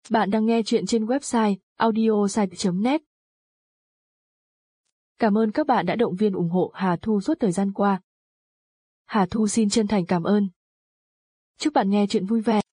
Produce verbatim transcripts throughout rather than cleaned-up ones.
Bạn đang nghe chuyện trên website audiosite chấm net. Cảm ơn các bạn đã động viên ủng hộ Hà Thu suốt thời gian qua. Hà Thu xin chân thành cảm ơn. Chúc bạn nghe chuyện vui vẻ.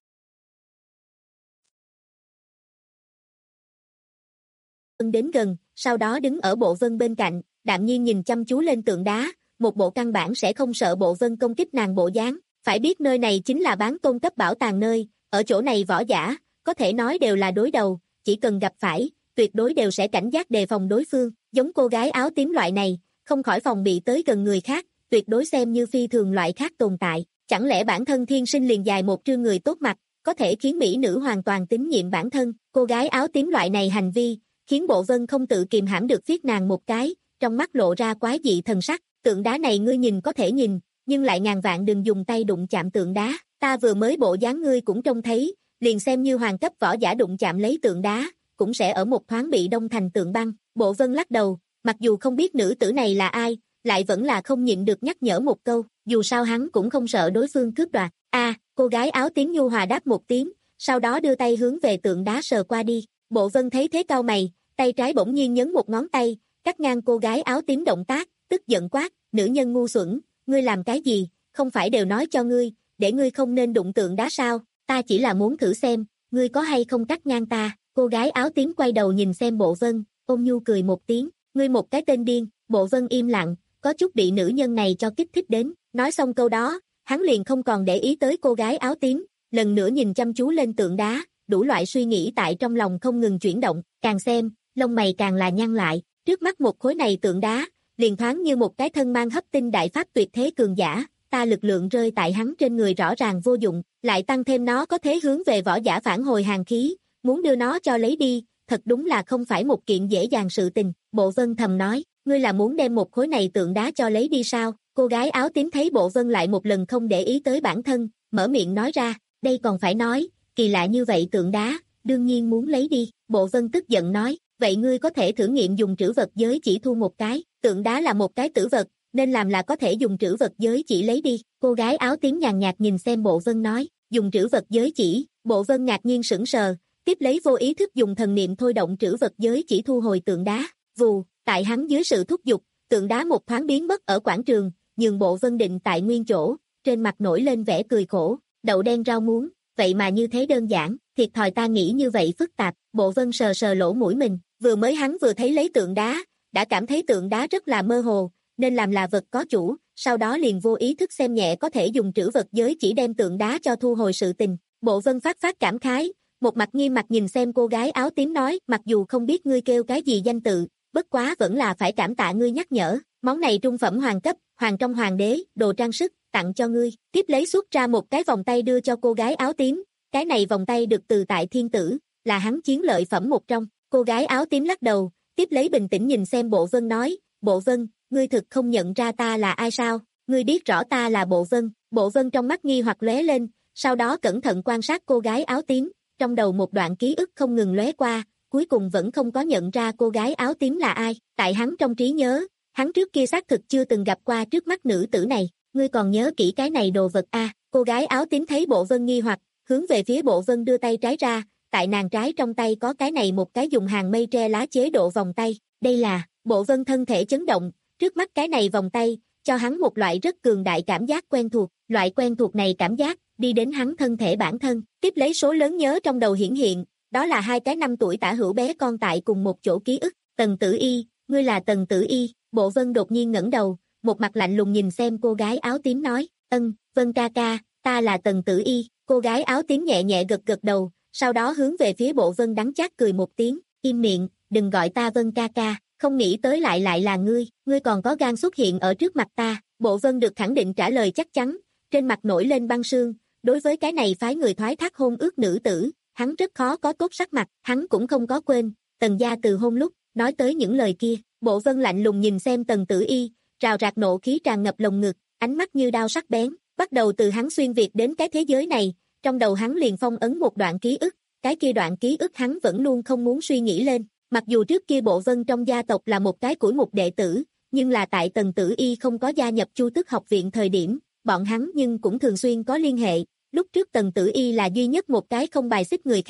Vân đến gần, sau đó đứng ở Bộ Vân bên cạnh, đạm nhiên nhìn chăm chú lên tượng đá, một bộ căn bản sẽ không sợ Bộ Vân công kích nàng bộ dáng. Phải biết nơi này chính là bán tôn cấp bảo tàng nơi, ở chỗ này võ giả, có thể nói đều là đối đầu, chỉ cần gặp phải, tuyệt đối đều sẽ cảnh giác đề phòng đối phương, giống cô gái áo tím loại này, không khỏi phòng bị tới gần người khác, tuyệt đối xem như phi thường loại khác tồn tại. Chẳng lẽ bản thân thiên sinh liền dài một trương người tốt mặt, có thể khiến mỹ nữ hoàn toàn tín nhiệm bản thân, cô gái áo tím loại này hành vi, khiến Bộ Vân không tự kìm hãm được viết nàng một cái, trong mắt lộ ra quái dị thần sắc, tượng đá này ngươi nhìn có thể nhìn, nhưng lại ngàn vạn đừng dùng tay đụng chạm tượng đá, ta vừa mới bộ dáng ngươi cũng trông thấy, liền xem như hoàng cấp võ giả đụng chạm lấy tượng đá, cũng sẽ ở một thoáng bị đông thành tượng băng. Bộ Vân lắc đầu, mặc dù không biết nữ tử này là ai, lại vẫn là không nhịn được nhắc nhở một câu, dù sao hắn cũng không sợ đối phương cướp đoạt. A, cô gái áo tím nhu hòa đáp một tiếng, sau đó đưa tay hướng về tượng đá sờ qua đi. Bộ Vân thấy thế cau mày, tay trái bỗng nhiên nhấn một ngón tay, cắt ngang cô gái áo tím động tác, tức giận quát, nữ nhân ngu xuẩn, ngươi làm cái gì, không phải đều nói cho ngươi, để ngươi không nên đụng tượng đá sao, ta chỉ là muốn thử xem, ngươi có hay không cắt ngang ta. Cô gái áo tím quay đầu nhìn xem Bộ Vân, ôn nhu cười một tiếng, ngươi một cái tên điên. Bộ Vân im lặng, có chút bị nữ nhân này cho kích thích đến, nói xong câu đó, hắn liền không còn để ý tới cô gái áo tím, lần nữa nhìn chăm chú lên tượng đá, đủ loại suy nghĩ tại trong lòng không ngừng chuyển động, càng xem, lông mày càng là nhăn lại, trước mắt một khối này tượng đá, liền thoáng như một cái thân mang hấp tinh đại pháp tuyệt thế cường giả, ta lực lượng rơi tại hắn trên người rõ ràng vô dụng, lại tăng thêm nó có thế hướng về võ giả phản hồi hàn khí, muốn đưa nó cho lấy đi, thật đúng là không phải một kiện dễ dàng sự tình. Bộ Vân thầm nói, ngươi là muốn đem một khối này tượng đá cho lấy đi sao? Cô gái áo tím thấy Bộ Vân lại một lần không để ý tới bản thân, mở miệng nói ra, đây còn phải nói, kỳ lạ như vậy tượng đá, đương nhiên muốn lấy đi. Bộ Vân tức giận nói, vậy ngươi có thể thử nghiệm dùng trữ vật giới chỉ thu một cái, tượng đá là một cái tử vật, nên làm là có thể dùng trữ vật giới chỉ lấy đi. Cô gái áo tím nhàn nhạt nhìn xem Bộ Vân nói, dùng trữ vật giới chỉ. Bộ Vân ngạc nhiên sững sờ, tiếp lấy vô ý thức dùng thần niệm thôi động trữ vật giới chỉ thu hồi tượng đá. Vù, tại hắn dưới sự thúc giục, tượng đá một thoáng biến mất ở quảng trường, nhường Bộ Vân định tại nguyên chỗ, trên mặt nổi lên vẻ cười khổ, đậu đen rau muống, vậy mà như thế đơn giản, thiệt thòi ta nghĩ như vậy phức tạp. Bộ Vân sờ sờ lỗ mũi mình, vừa mới hắn vừa thấy lấy tượng đá, đã cảm thấy tượng đá rất là mơ hồ, nên làm là vật có chủ, sau đó liền vô ý thức xem nhẹ có thể dùng trữ vật giới chỉ đem tượng đá cho thu hồi sự tình. Bộ Vân phát phát cảm khái, một mặt nghiêm mặt nhìn xem cô gái áo tím nói, mặc dù không biết ngươi kêu cái gì danh tự, bất quá vẫn là phải cảm tạ ngươi nhắc nhở, món này trung phẩm hoàng cấp, hoàng trong hoàng đế, đồ trang sức, tặng cho ngươi. Tiếp lấy xuất ra một cái vòng tay đưa cho cô gái áo tím, cái này vòng tay được từ tại thiên tử, là hắn chiến lợi phẩm một trong. Cô gái áo tím lắc đầu, tiếp lấy bình tĩnh nhìn xem Bộ Vân nói, Bộ Vân, ngươi thực không nhận ra ta là ai sao, ngươi biết rõ ta là Bộ Vân. Bộ Vân trong mắt nghi hoặc lóe lên, sau đó cẩn thận quan sát cô gái áo tím, trong đầu một đoạn ký ức không ngừng lóe qua, cuối cùng vẫn không có nhận ra cô gái áo tím là ai. Tại hắn trong trí nhớ, hắn trước kia xác thực chưa từng gặp qua trước mắt nữ tử này, ngươi còn nhớ kỹ cái này đồ vật a? À, cô gái áo tím thấy Bộ Vân nghi hoặc, hướng về phía Bộ Vân đưa tay trái ra, tại nàng trái trong tay có cái này một cái dùng hàng mây tre lá chế độ vòng tay, đây là. Bộ Vân thân thể chấn động, trước mắt cái này vòng tay, cho hắn một loại rất cường đại cảm giác quen thuộc, loại quen thuộc này cảm giác, đi đến hắn thân thể bản thân, tiếp lấy số lớn nhớ trong đầu hiển hiện, đó là hai cái năm tuổi tả hữu bé con tại cùng một chỗ ký ức. Tần Tử Y, ngươi là Tần Tử Y? Bộ Vân đột nhiên ngẩng đầu, một mặt lạnh lùng nhìn xem cô gái áo tím nói, ân, Vân ca ca, ta là Tần Tử Y. Cô gái áo tím nhẹ nhẹ gật gật đầu, sau đó hướng về phía Bộ Vân đắng chát cười một tiếng, im miệng, đừng gọi ta Vân ca ca, không nghĩ tới lại lại là ngươi, ngươi còn có gan xuất hiện ở trước mặt ta. Bộ Vân được khẳng định trả lời chắc chắn, trên mặt nổi lên băng sương, đối với cái này phái người thoái thác hôn ước nữ tử, hắn rất khó có tốt sắc mặt, hắn cũng không có quên, Tần gia từ hôn lúc, nói tới những lời kia. Bộ Vân lạnh lùng nhìn xem Tần Tử Y, rào rạc nộ khí tràn ngập lồng ngực, ánh mắt như đao sắc bén, bắt đầu từ hắn xuyên việt đến cái thế giới này, trong đầu hắn liền phong ấn một đoạn ký ức, cái kia đoạn ký ức hắn vẫn luôn không muốn suy nghĩ lên, mặc dù trước kia Bộ Vân trong gia tộc là một cái củi mục đệ tử, nhưng là tại Tần Tử Y không có gia nhập Chu Tước học viện thời điểm, bọn hắn nhưng cũng thường xuyên có liên hệ, lúc trước Tần Tử Y là duy nhất một cái không bài xích người khác,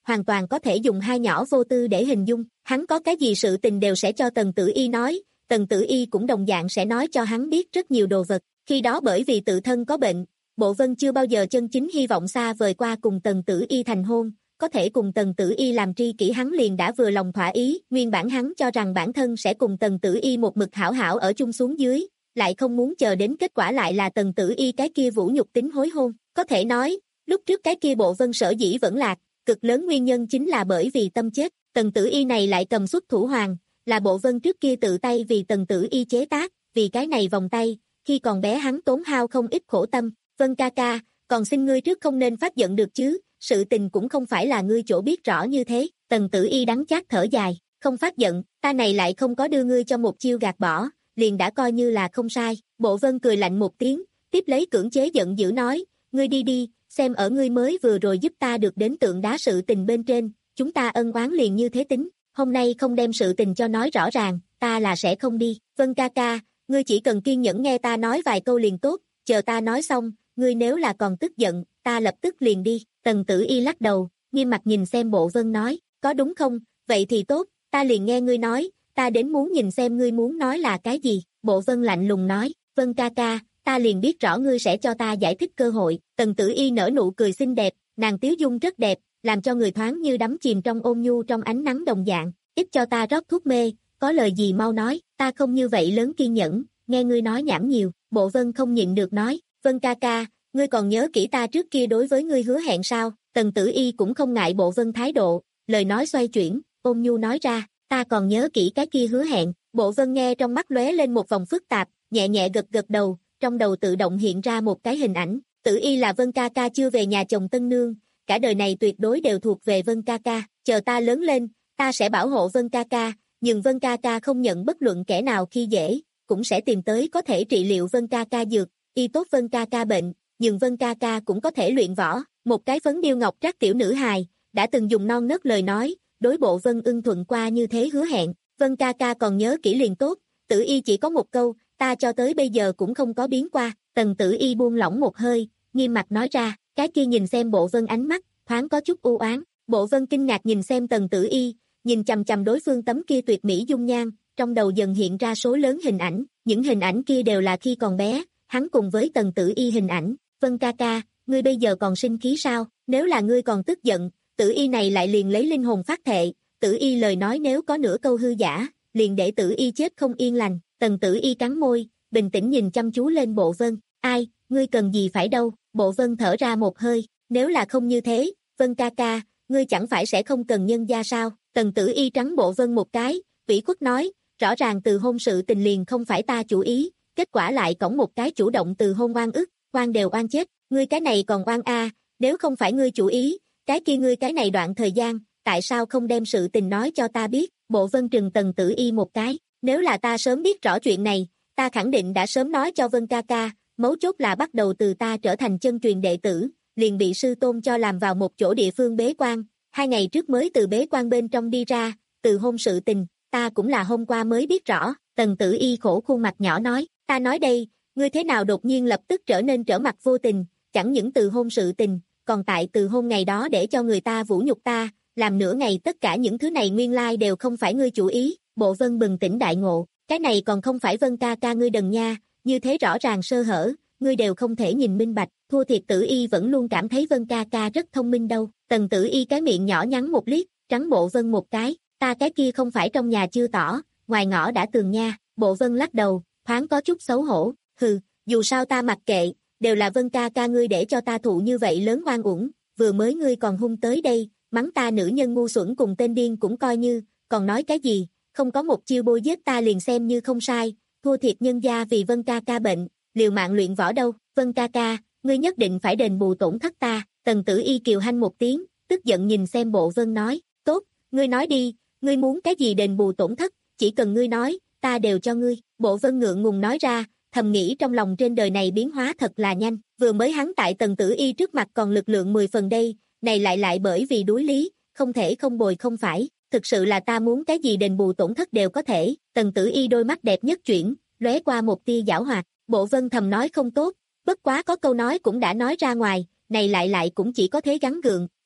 hoàn toàn có thể dùng hai nhỏ vô tư để hình dung, hắn có cái gì sự tình đều sẽ cho Tần Tử Y nói, Tần Tử Y cũng đồng dạng sẽ nói cho hắn biết rất nhiều đồ vật, khi đó bởi vì tự thân có bệnh, Bộ Vân chưa bao giờ chân chính hy vọng xa vời qua cùng Tần Tử Y thành hôn, có thể cùng Tần Tử Y làm tri kỷ hắn liền đã vừa lòng thỏa ý, nguyên bản hắn cho rằng bản thân sẽ cùng Tần Tử Y một mực hảo hảo ở chung xuống dưới, lại không muốn chờ đến kết quả lại là Tần Tử Y cái kia vũ nhục tính hối hôn, có thể nói, lúc trước cái kia Bộ Vân sở dĩ vẫn lạc, cực lớn nguyên nhân chính là bởi vì tâm chết, Tần Tử Y này lại cầm xuất thủ hoàng, là Bộ Vân trước kia tự tay vì Tần Tử Y chế tác, vì cái này vòng tay, khi còn bé hắn tốn hao không ít khổ tâm, Vân ca ca, còn xin ngươi trước không nên phát giận được chứ, sự tình cũng không phải là ngươi chỗ biết rõ như thế, Tần Tử Y đắng chát thở dài, không phát giận, ta này lại không có đưa ngươi cho một chiêu gạt bỏ, liền đã coi như là không sai, Bộ Vân cười lạnh một tiếng, tiếp lấy cưỡng chế giận dữ nói, ngươi đi đi, xem ở ngươi mới vừa rồi giúp ta được đến tượng đá sự tình bên trên, chúng ta ân oán liền như thế tính, hôm nay không đem sự tình cho nói rõ ràng, ta là sẽ không đi, Vân ca ca, ngươi chỉ cần kiên nhẫn nghe ta nói vài câu liền tốt, chờ ta nói xong, ngươi nếu là còn tức giận, ta lập tức liền đi, Tần Tử Y lắc đầu, nghiêm mặt nhìn xem Bộ Vân nói, có đúng không, vậy thì tốt, ta liền nghe ngươi nói, ta đến muốn nhìn xem ngươi muốn nói là cái gì, Bộ Vân lạnh lùng nói, Vân ca ca, ta liền biết rõ ngươi sẽ cho ta giải thích cơ hội, Tần Tử Y nở nụ cười xinh đẹp, nàng tiếu dung rất đẹp, làm cho người thoáng như đắm chìm trong ôn nhu trong ánh nắng đồng dạng, ít cho ta rót thuốc mê, có lời gì mau nói, ta không như vậy lớn kiên nhẫn, nghe ngươi nói nhảm nhiều, Bộ Vân không nhịn được nói, Vân ca ca, ngươi còn nhớ kỹ ta trước kia đối với ngươi hứa hẹn sao, Tần Tử Y cũng không ngại Bộ Vân thái độ, lời nói xoay chuyển, ôn nhu nói ra, ta còn nhớ kỹ cái kia hứa hẹn, Bộ Vân nghe trong mắt lóe lên một vòng phức tạp, nhẹ nhẹ gật gật đầu, trong đầu tự động hiện ra một cái hình ảnh, Tử Y là Vân ca ca chưa về nhà chồng tân nương, cả đời này tuyệt đối đều thuộc về Vân ca ca, chờ ta lớn lên, ta sẽ bảo hộ Vân ca ca, nhưng Vân ca ca không nhận bất luận kẻ nào khi dễ, cũng sẽ tìm tới có thể trị liệu Vân ca ca dược, y tốt Vân ca ca bệnh, nhưng Vân ca ca cũng có thể luyện võ, một cái phấn điêu ngọc trác tiểu nữ hài, đã từng dùng non nớt lời nói, đối Bộ Vân ưng thuận qua như thế hứa hẹn, Vân ca ca còn nhớ kỹ liền tốt, Tử Y chỉ có một câu, ta cho tới bây giờ cũng không có biến qua, Tần Tử Y buông lỏng một hơi, nghiêm mặt nói ra, cái kia nhìn xem Bộ Vân ánh mắt, thoáng có chút u oán, Bộ Vân kinh ngạc nhìn xem Tần Tử Y, nhìn chằm chằm đối phương tấm kia tuyệt mỹ dung nhan, trong đầu dần hiện ra số lớn hình ảnh, những hình ảnh kia đều là khi còn bé, hắn cùng với Tần Tử Y hình ảnh, Vân ca ca, ngươi bây giờ còn sinh khí sao, nếu là ngươi còn tức giận, Tử Y này lại liền lấy linh hồn phát thệ, Tử Y lời nói nếu có nửa câu hư giả, liền để Tử Y chết không yên lành, Tần Tử Y cắn môi, bình tĩnh nhìn chăm chú lên Bộ Vân, ai, ngươi cần gì phải đâu, Bộ Vân thở ra một hơi, nếu là không như thế, Vân ca ca, ngươi chẳng phải sẽ không cần nhân gia sao, Tần Tử Y trắng Bộ Vân một cái, ủy khuất nói, rõ ràng từ hôn sự tình liền không phải ta chủ ý, kết quả lại cõng một cái chủ động từ hôn oan ức, oan đều oan chết, ngươi cái này còn oan a, nếu không phải ngươi chủ ý, cái kia ngươi cái này đoạn thời gian, tại sao không đem sự tình nói cho ta biết, Bộ Vân trừng Tần Tử Y một cái, nếu là ta sớm biết rõ chuyện này, ta khẳng định đã sớm nói cho Vân ca ca, mấu chốt là bắt đầu từ ta trở thành chân truyền đệ tử, liền bị sư tôn cho làm vào một chỗ địa phương bế quan, hai ngày trước mới từ bế quan bên trong đi ra, từ hôn sự tình, ta cũng là hôm qua mới biết rõ, Tần Tử Y khổ khuôn mặt nhỏ nói, ta nói đây, ngươi thế nào đột nhiên lập tức trở nên trở mặt vô tình, chẳng những từ hôn sự tình, còn tại từ hôn ngày đó để cho người ta vũ nhục ta, làm nửa ngày tất cả những thứ này nguyên lai đều không phải ngươi chủ ý, Bộ Vân bừng tỉnh đại ngộ, cái này còn không phải Vân ca ca ngươi đần nha, như thế rõ ràng sơ hở, ngươi đều không thể nhìn minh bạch, thua thiệt Tử Y vẫn luôn cảm thấy Vân ca ca rất thông minh đâu, Tần Tử Y cái miệng nhỏ nhắn một liếc, trắng Bộ Vân một cái, ta cái kia không phải trong nhà chưa tỏ, ngoài ngõ đã tường nha, Bộ Vân lắc đầu, thoáng có chút xấu hổ, hừ, dù sao ta mặc kệ, đều là Vân ca ca ngươi để cho ta thụ như vậy lớn oan uổng, vừa mới ngươi còn hung tới đây, mắng ta nữ nhân ngu xuẩn cùng tên điên cũng coi như, còn nói cái gì, không có một chiêu bôi giết ta liền xem như không sai, thua thiệt nhân gia vì Vân ca ca bệnh, liều mạng luyện võ đâu, Vân ca ca, ngươi nhất định phải đền bù tổn thất ta, Tần Tử Y kiều hanh một tiếng, tức giận nhìn xem Bộ Vân nói, tốt, ngươi nói đi, ngươi muốn cái gì đền bù tổn thất, chỉ cần ngươi nói, ta đều cho ngươi, Bộ Vân ngượng ngùng nói ra, thầm nghĩ trong lòng trên đời này biến hóa thật là nhanh, vừa mới hắn tại Tần Tử Y trước mặt còn lực lượng mười phần đây, này lại lại bởi vì đối lý, không thể không bồi không phải, thực sự là ta muốn cái gì đền bù tổn thất đều có thể, Tần Tử Y đôi mắt đẹp nhất chuyển, lóe qua một tia giảo hoạt, Bộ Vân thầm nói không tốt, bất quá có câu nói cũng đã nói ra ngoài, này lại lại cũng chỉ có thế gắng gượng, ân,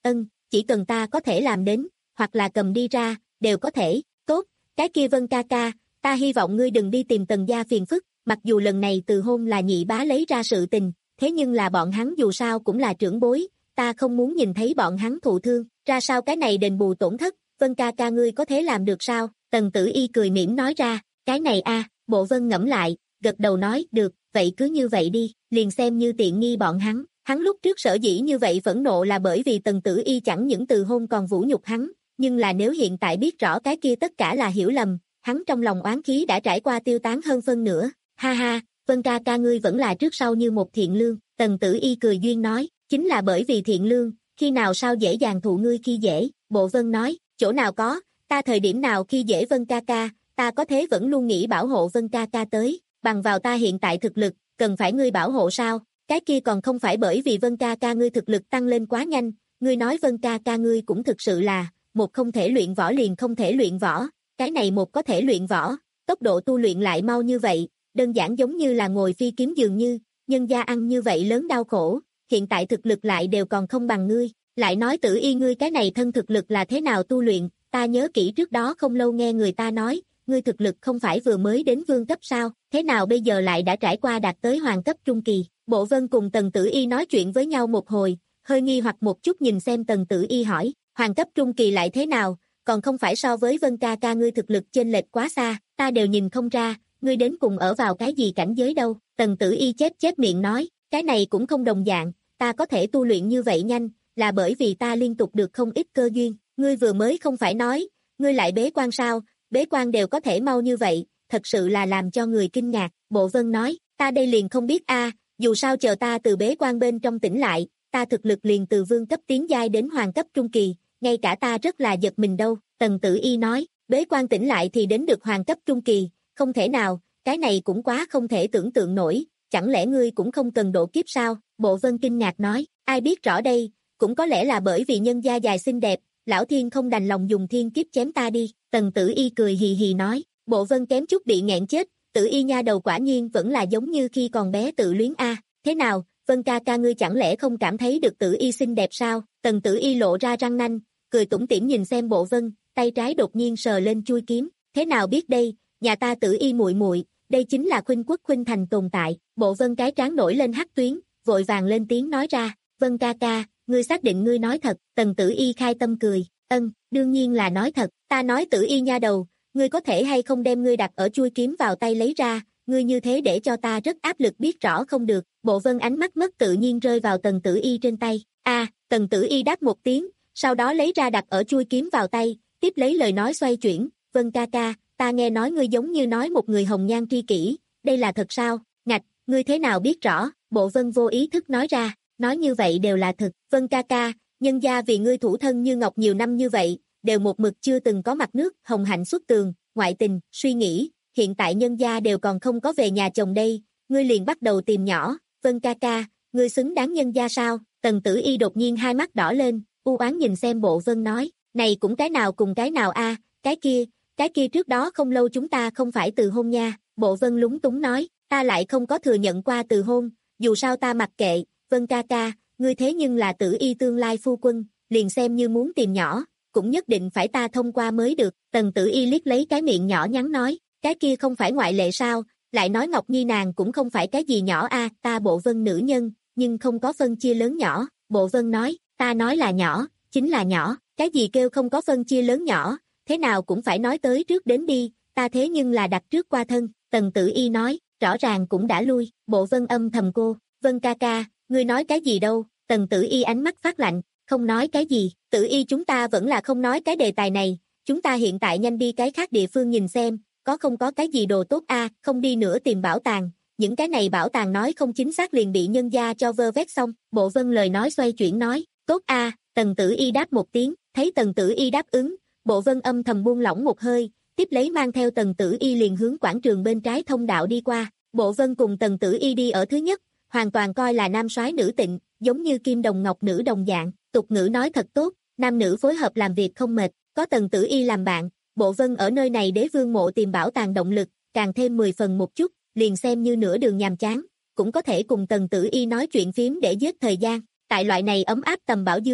chỉ cần ta có thể làm đến, hoặc là cầm đi ra, đều có thể, tốt, cái kia Vân ca ca, ta hy vọng ngươi đừng đi tìm Tần gia phiền phức, mặc dù lần này từ hôn là nhị bá lấy ra sự tình, thế nhưng là bọn hắn dù sao cũng là trưởng bối, ta không muốn nhìn thấy bọn hắn thụ thương, ra sao cái này đền bù tổn thất, Vân ca ca ngươi có thể làm được sao, Tần Tử Y cười mỉm nói ra, cái này a, Bộ Vân ngẫm lại, gật đầu nói, được, vậy cứ như vậy đi, liền xem như tiện nghi bọn hắn, hắn lúc trước sở dĩ như vậy phẫn nộ là bởi vì Tần Tử Y chẳng những từ hôn còn vũ nhục hắn, nhưng là nếu hiện tại biết rõ cái kia tất cả là hiểu lầm, hắn trong lòng oán khí đã trải qua tiêu tán hơn phân nửa, ha ha, Vân ca ca ngươi vẫn là trước sau như một thiện lương, Tần Tử Y cười duyên nói, chính là bởi vì thiện lương, khi nào sao dễ dàng thụ ngươi khi dễ, Bộ Vân nói, chỗ nào có, ta thời điểm nào khi dễ Vân ca ca, ta có thế vẫn luôn nghĩ bảo hộ Vân ca ca tới, bằng vào ta hiện tại thực lực, cần phải ngươi bảo hộ sao, cái kia còn không phải bởi vì Vân ca ca ngươi thực lực tăng lên quá nhanh, ngươi nói Vân ca ca ngươi cũng thực sự là, một không thể luyện võ liền không thể luyện võ, cái này một có thể luyện võ, tốc độ tu luyện lại mau như vậy, đơn giản giống như là ngồi phi kiếm dường như, nhân gia ăn như vậy lớn đau khổ, hiện tại thực lực lại đều còn không bằng ngươi, lại nói Tử Y ngươi cái này thân thực lực là thế nào tu luyện, ta nhớ kỹ trước đó không lâu nghe người ta nói, ngươi thực lực không phải vừa mới đến vương cấp sao, thế nào bây giờ lại đã trải qua đạt tới hoàng cấp trung kỳ, Bộ Vân cùng Tần Tử Y nói chuyện với nhau một hồi, hơi nghi hoặc một chút nhìn xem Tần Tử Y hỏi, hoàng cấp trung kỳ lại thế nào, còn không phải so với Vân ca ca ngươi thực lực chênh lệch quá xa, ta đều nhìn không ra, ngươi đến cùng ở vào cái gì cảnh giới đâu, Tần Tử Y chép chép miệng nói, cái này cũng không đồng dạng, ta có thể tu luyện như vậy nhanh, là bởi vì ta liên tục được không ít cơ duyên, ngươi vừa mới không phải nói, ngươi lại bế quan sao, bế quan đều có thể mau như vậy, thật sự là làm cho người kinh ngạc, Bộ Vân nói, ta đây liền không biết a, dù sao chờ ta từ bế quan bên trong tỉnh lại, ta thực lực liền từ vương cấp tiến giai đến hoàng cấp trung kỳ, ngay cả ta rất là giật mình đâu, Tần Tử Y nói, bế quan tỉnh lại thì đến được hoàng cấp trung kỳ, không thể nào, cái này cũng quá không thể tưởng tượng nổi, chẳng lẽ ngươi cũng không cần độ kiếp sao, Bộ Vân kinh ngạc nói, ai biết rõ đây, cũng có lẽ là bởi vì nhân gia dài xinh đẹp, lão thiên không đành lòng dùng thiên kiếp chém ta đi, Tần Tử Y cười hì hì nói, Bộ Vân kém chút bị nghẹn chết, Tử Y nha đầu quả nhiên vẫn là giống như khi còn bé tự luyến a, thế nào, Vân ca ca ngươi chẳng lẽ không cảm thấy được Tử Y xinh đẹp sao, Tần Tử Y lộ ra răng nanh, cười tủm tỉm nhìn xem Bộ Vân, tay trái đột nhiên sờ lên chui kiếm, thế nào biết đây, nhà ta Tử Y muội muội, đây chính là khuynh quốc khuynh thành tồn tại, Bộ Vân cái trán nổi lên hắc tuyến, vội vàng lên tiếng nói ra, Vân ca ca, ngươi xác định ngươi nói thật, Tần Tử Y khai tâm cười, ân, đương nhiên là nói thật, ta nói Tử Y nha đầu, ngươi có thể hay không đem ngươi đặt ở chui kiếm vào tay lấy ra, ngươi như thế để cho ta rất áp lực biết rõ không được, Bộ Vân ánh mắt mất tự nhiên rơi vào Tần Tử Y trên tay, a, Tần Tử Y đáp một tiếng, sau đó lấy ra đặt ở chui kiếm vào tay, tiếp lấy lời nói xoay chuyển, Vân ca ca, ta nghe nói ngươi giống như nói một người hồng nhan tri kỷ, đây là thật sao, ngạch, ngươi thế nào biết rõ, Bộ Vân vô ý thức nói ra, nói như vậy đều là thật, Vân ca ca, nhân gia vì ngươi thủ thân như ngọc nhiều năm như vậy, đều một mực chưa từng có mặt nước, hồng hạnh xuất tường, ngoại tình, suy nghĩ, hiện tại nhân gia đều còn không có về nhà chồng đây, ngươi liền bắt đầu tìm nhỏ, Vân ca ca, ngươi xứng đáng nhân gia sao, Tần Tử Y đột nhiên hai mắt đỏ lên, u oán nhìn xem Bộ Vân nói, này cũng cái nào cùng cái nào a, cái kia, cái kia trước đó không lâu chúng ta không phải từ hôn nha, Bộ Vân lúng túng nói, ta lại không có thừa nhận qua từ hôn, dù sao ta mặc kệ, Vân ca ca, ngươi thế nhưng là Tử Y tương lai phu quân, liền xem như muốn tìm nhỏ, cũng nhất định phải ta thông qua mới được, Tần Tử Y liếc lấy cái miệng nhỏ nhắn nói, cái kia không phải ngoại lệ sao, lại nói Ngọc Nhi nàng cũng không phải cái gì nhỏ a, ta Bộ Vân nữ nhân, nhưng không có phân chia lớn nhỏ, Bộ Vân nói, ta nói là nhỏ, chính là nhỏ, cái gì kêu không có phân chia lớn nhỏ, thế nào cũng phải nói tới trước đến đi, ta thế nhưng là đặt trước qua thân, Tần Tử Y nói, rõ ràng cũng đã lui, Bộ Vân âm thầm cô, Vân ca ca, ngươi nói cái gì đâu, Tần Tử Y ánh mắt phát lạnh, không nói cái gì, Tử Y chúng ta vẫn là không nói cái đề tài này, chúng ta hiện tại nhanh đi cái khác địa phương nhìn xem, có không có cái gì đồ tốt a, không đi nữa tìm bảo tàng, những cái này bảo tàng nói không chính xác liền bị nhân gia cho vơ vét xong, Bộ Vân lời nói xoay chuyển nói, tốt a, Tần Tử Y đáp một tiếng, thấy Tần Tử Y đáp ứng, Bộ Vân âm thầm buông lỏng một hơi, tiếp lấy mang theo Tần Tử Y liền hướng quảng trường bên trái thông đạo đi qua, Bộ Vân cùng Tần Tử Y đi ở thứ nhất, hoàn toàn coi là nam soái nữ tịnh, giống như kim đồng ngọc nữ đồng dạng, tục ngữ nói thật tốt, nam nữ phối hợp làm việc không mệt, có Tần Tử Y làm bạn, Bộ Vân ở nơi này đế vương mộ tìm bảo tàng động lực, càng thêm mười phần một chút, liền xem như nửa đường nhàm chán, cũng có thể cùng Tần Tử Y nói chuyện phím để giết thời gian, tại loại này ấm áp tầm bảo dưới,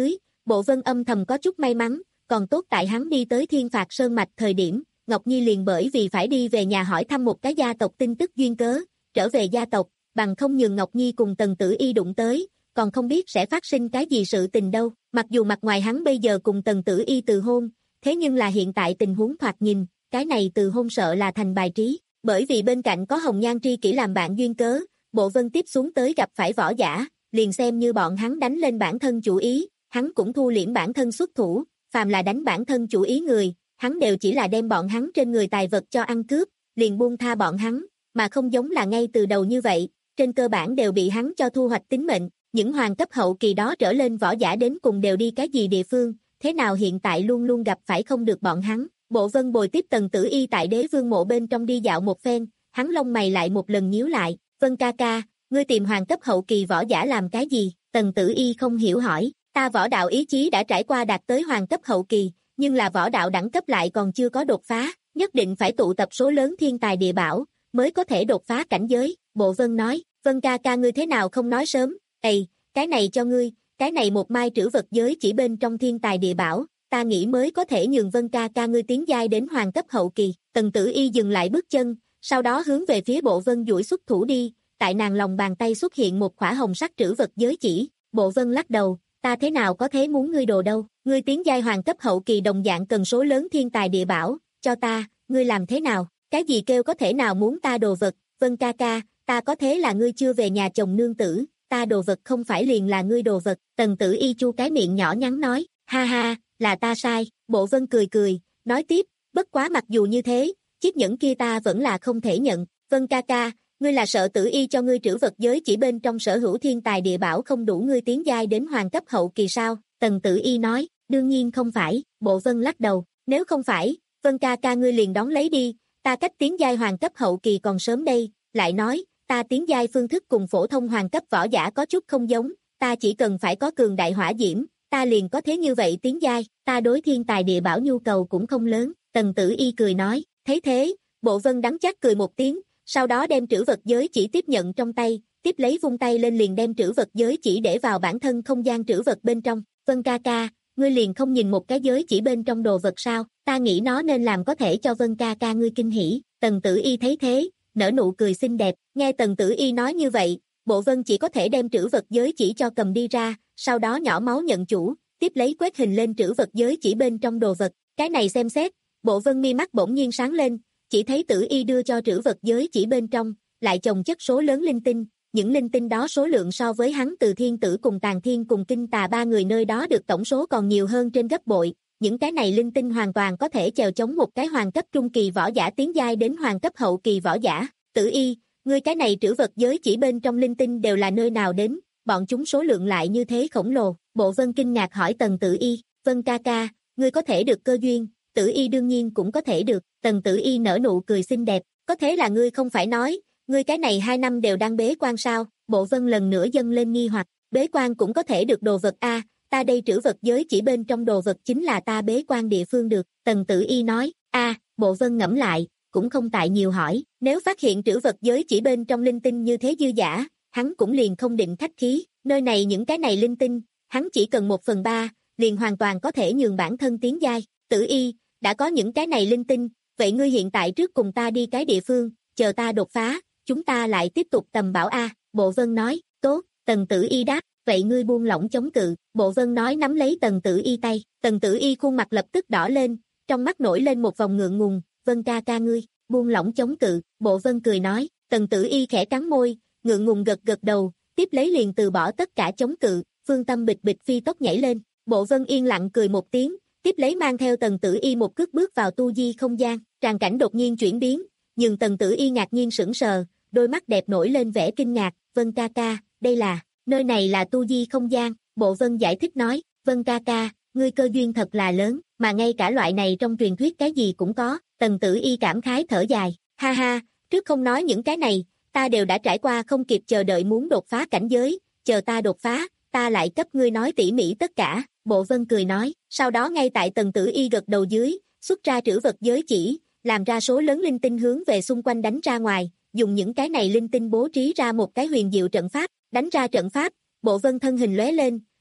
Bộ Vân âm thầm có chút may mắn, còn tốt tại hắn đi tới Thiên Phạt Sơn Mạch thời điểm, Ngọc Nhi liền bởi vì phải đi về nhà hỏi thăm một cái gia tộc tin tức duyên cớ, trở về gia tộc, bằng không nhường Ngọc Nhi cùng Tần Tử Y đụng tới, còn không biết sẽ phát sinh cái gì sự tình đâu. Mặc dù mặt ngoài hắn bây giờ cùng Tần Tử Y từ hôn, thế nhưng là hiện tại tình huống thoạt nhìn, cái này từ hôn sợ là thành bài trí, bởi vì bên cạnh có Hồng Nhan tri kỷ làm bạn duyên cớ, Bộ Vân tiếp xuống tới gặp phải võ giả, liền xem như bọn hắn đánh lên bản thân chủ ý, hắn cũng thu liễm bản thân xuất thủ, phàm là đánh bản thân chủ ý người, hắn đều chỉ là đem bọn hắn trên người tài vật cho ăn cướp, liền buông tha bọn hắn, mà không giống là ngay từ đầu như vậy, trên cơ bản đều bị hắn cho thu hoạch tính mệnh, những hoàng cấp hậu kỳ đó trở lên võ giả đến cùng đều đi cái gì địa phương, thế nào hiện tại luôn luôn gặp phải không được bọn hắn. Bộ Vân bồi tiếp Tần Tử Y tại Đế Vương mộ bên trong đi dạo một phen, hắn lông mày lại một lần nhíu lại, Vân ca ca, ngươi tìm hoàng cấp hậu kỳ võ giả làm cái gì? Tần Tử Y không hiểu hỏi, ta võ đạo ý chí đã trải qua đạt tới hoàng cấp hậu kỳ, nhưng là võ đạo đẳng cấp lại còn chưa có đột phá, nhất định phải tụ tập số lớn thiên tài địa bảo, mới có thể đột phá cảnh giới. Bộ Vân nói, Vân ca ca ngươi thế nào không nói sớm, ầy, cái này cho ngươi, cái này một mai trữ vật giới chỉ bên trong thiên tài địa bảo, ta nghĩ mới có thể nhường Vân ca ca ngươi tiến giai đến hoàng cấp hậu kỳ. Tần Tử Y dừng lại bước chân, sau đó hướng về phía Bộ Vân duỗi xuất thủ đi, tại nàng lòng bàn tay xuất hiện một khỏa hồng sắc trữ vật giới chỉ. Bộ Vân lắc đầu, ta thế nào có thế muốn ngươi đồ đâu, ngươi tiến giai hoàng cấp hậu kỳ đồng dạng cần số lớn thiên tài địa bảo, cho ta, ngươi làm thế nào, cái gì kêu có thể nào muốn ta đồ vật, Vân ca ca, ta có thế là ngươi chưa về nhà chồng nương tử, ta đồ vật không phải liền là ngươi đồ vật. Tần Tử Y chu cái miệng nhỏ nhắn nói, ha ha, là ta sai. Bộ Vân cười cười, nói tiếp, bất quá mặc dù như thế, chiếc nhẫn kia ta vẫn là không thể nhận. Vân ca ca, ngươi là sợ Tử Y cho ngươi trữ vật giới chỉ bên trong sở hữu thiên tài địa bảo không đủ ngươi tiến giai đến hoàng cấp hậu kỳ sao? Tần Tử Y nói, đương nhiên không phải. Bộ Vân lắc đầu, nếu không phải, Vân ca ca ngươi liền đón lấy đi, ta cách tiến giai hoàng cấp hậu kỳ còn sớm đây. Lại nói, ta tiến giai phương thức cùng phổ thông hoàng cấp võ giả có chút không giống, ta chỉ cần phải có cường đại hỏa diễm, ta liền có thế như vậy tiến giai, ta đối thiên tài địa bảo nhu cầu cũng không lớn. Tần Tử Y cười nói, thấy thế, Bộ Vân đắng chát cười một tiếng, sau đó đem trữ vật giới chỉ tiếp nhận trong tay, tiếp lấy vung tay lên liền đem trữ vật giới chỉ để vào bản thân không gian trữ vật bên trong. Vân ca ca, ngươi liền không nhìn một cái giới chỉ bên trong đồ vật sao, ta nghĩ nó nên làm có thể cho Vân ca ca ngươi kinh hỉ. Tần Tử Y thấy thế, nở nụ cười xinh đẹp, nghe Tần Tử Y nói như vậy, Bộ Vân chỉ có thể đem trữ vật giới chỉ cho cầm đi ra, sau đó nhỏ máu nhận chủ, tiếp lấy quét hình lên trữ vật giới chỉ bên trong đồ vật, cái này xem xét, Bộ Vân mi mắt bỗng nhiên sáng lên, chỉ thấy Tử Y đưa cho trữ vật giới chỉ bên trong, lại chồng chất số lớn linh tinh, những linh tinh đó số lượng so với hắn Từ Thiên Tử cùng Tàn Thiên cùng Kinh Tà ba người nơi đó được tổng số còn nhiều hơn trên gấp bội, những cái này linh tinh hoàn toàn có thể chèo chống một cái hoàng cấp trung kỳ võ giả tiến giai đến hoàng cấp hậu kỳ võ giả. Tử Y, ngươi cái này trữ vật giới chỉ bên trong linh tinh đều là nơi nào đến, bọn chúng số lượng lại như thế khổng lồ. Bộ Vân kinh ngạc hỏi Tần Tử Y, Vân ca ca, ngươi có thể được cơ duyên, Tử Y đương nhiên cũng có thể được. Tần Tử Y nở nụ cười xinh đẹp, có thế là ngươi không phải nói, ngươi cái này hai năm đều đang bế quan sao? Bộ Vân lần nữa dâng lên nghi hoặc, bế quan cũng có thể được đồ vật a, ta đây trữ vật giới chỉ bên trong đồ vật chính là ta bế quan địa phương được. Tần Tử Y nói, a, Bộ Vân ngẫm lại, cũng không tại nhiều hỏi, nếu phát hiện trữ vật giới chỉ bên trong linh tinh như thế dư giả, hắn cũng liền không định khách khí, nơi này những cái này linh tinh, hắn chỉ cần một phần ba, liền hoàn toàn có thể nhường bản thân tiến giai. Tử Y, đã có những cái này linh tinh, vậy ngươi hiện tại trước cùng ta đi cái địa phương, chờ ta đột phá, chúng ta lại tiếp tục tầm bảo a. Bộ Vân nói, tốt. Tần Tử Y đáp, vậy ngươi buông lỏng chống cự. Bộ Vân nói nắm lấy Tần Tử Y tay, Tần Tử Y khuôn mặt lập tức đỏ lên, trong mắt nổi lên một vòng ngượng ngùng, Vân ca ca ngươi, buông lỏng chống cự. Bộ Vân cười nói, Tần Tử Y khẽ cắn môi, ngượng ngùng gật gật đầu, tiếp lấy liền từ bỏ tất cả chống cự, phương tâm bịch bịch phi tốc nhảy lên. Bộ Vân yên lặng cười một tiếng, tiếp lấy mang theo Tần Tử Y một cước bước vào tu di không gian, tràng cảnh đột nhiên chuyển biến, nhưng Tần Tử Y ngạc nhiên sững sờ, đôi mắt đẹp nổi lên vẻ kinh ngạc, Vân ca ca, đây là, nơi này là tu di không gian. Bộ Vân giải thích nói, Vân ca ca, ngươi cơ duyên thật là lớn, mà ngay cả loại này trong truyền thuyết cái gì cũng có. Tần Tử Y cảm khái thở dài, ha ha, trước không nói những cái này, ta đều đã trải qua không kịp chờ đợi muốn đột phá cảnh giới, chờ ta đột phá, ta lại cấp ngươi nói tỉ mỉ tất cả. Bộ Vân cười nói, sau đó ngay tại Tần Tử Y gật đầu dưới, xuất ra trữ vật giới chỉ, làm ra số lớn linh tinh hướng về xung quanh đánh ra ngoài, dùng những cái này linh tinh bố trí ra một cái huyền diệu trận pháp, đánh ra trận pháp, Bộ Vân thân hình lóe lên,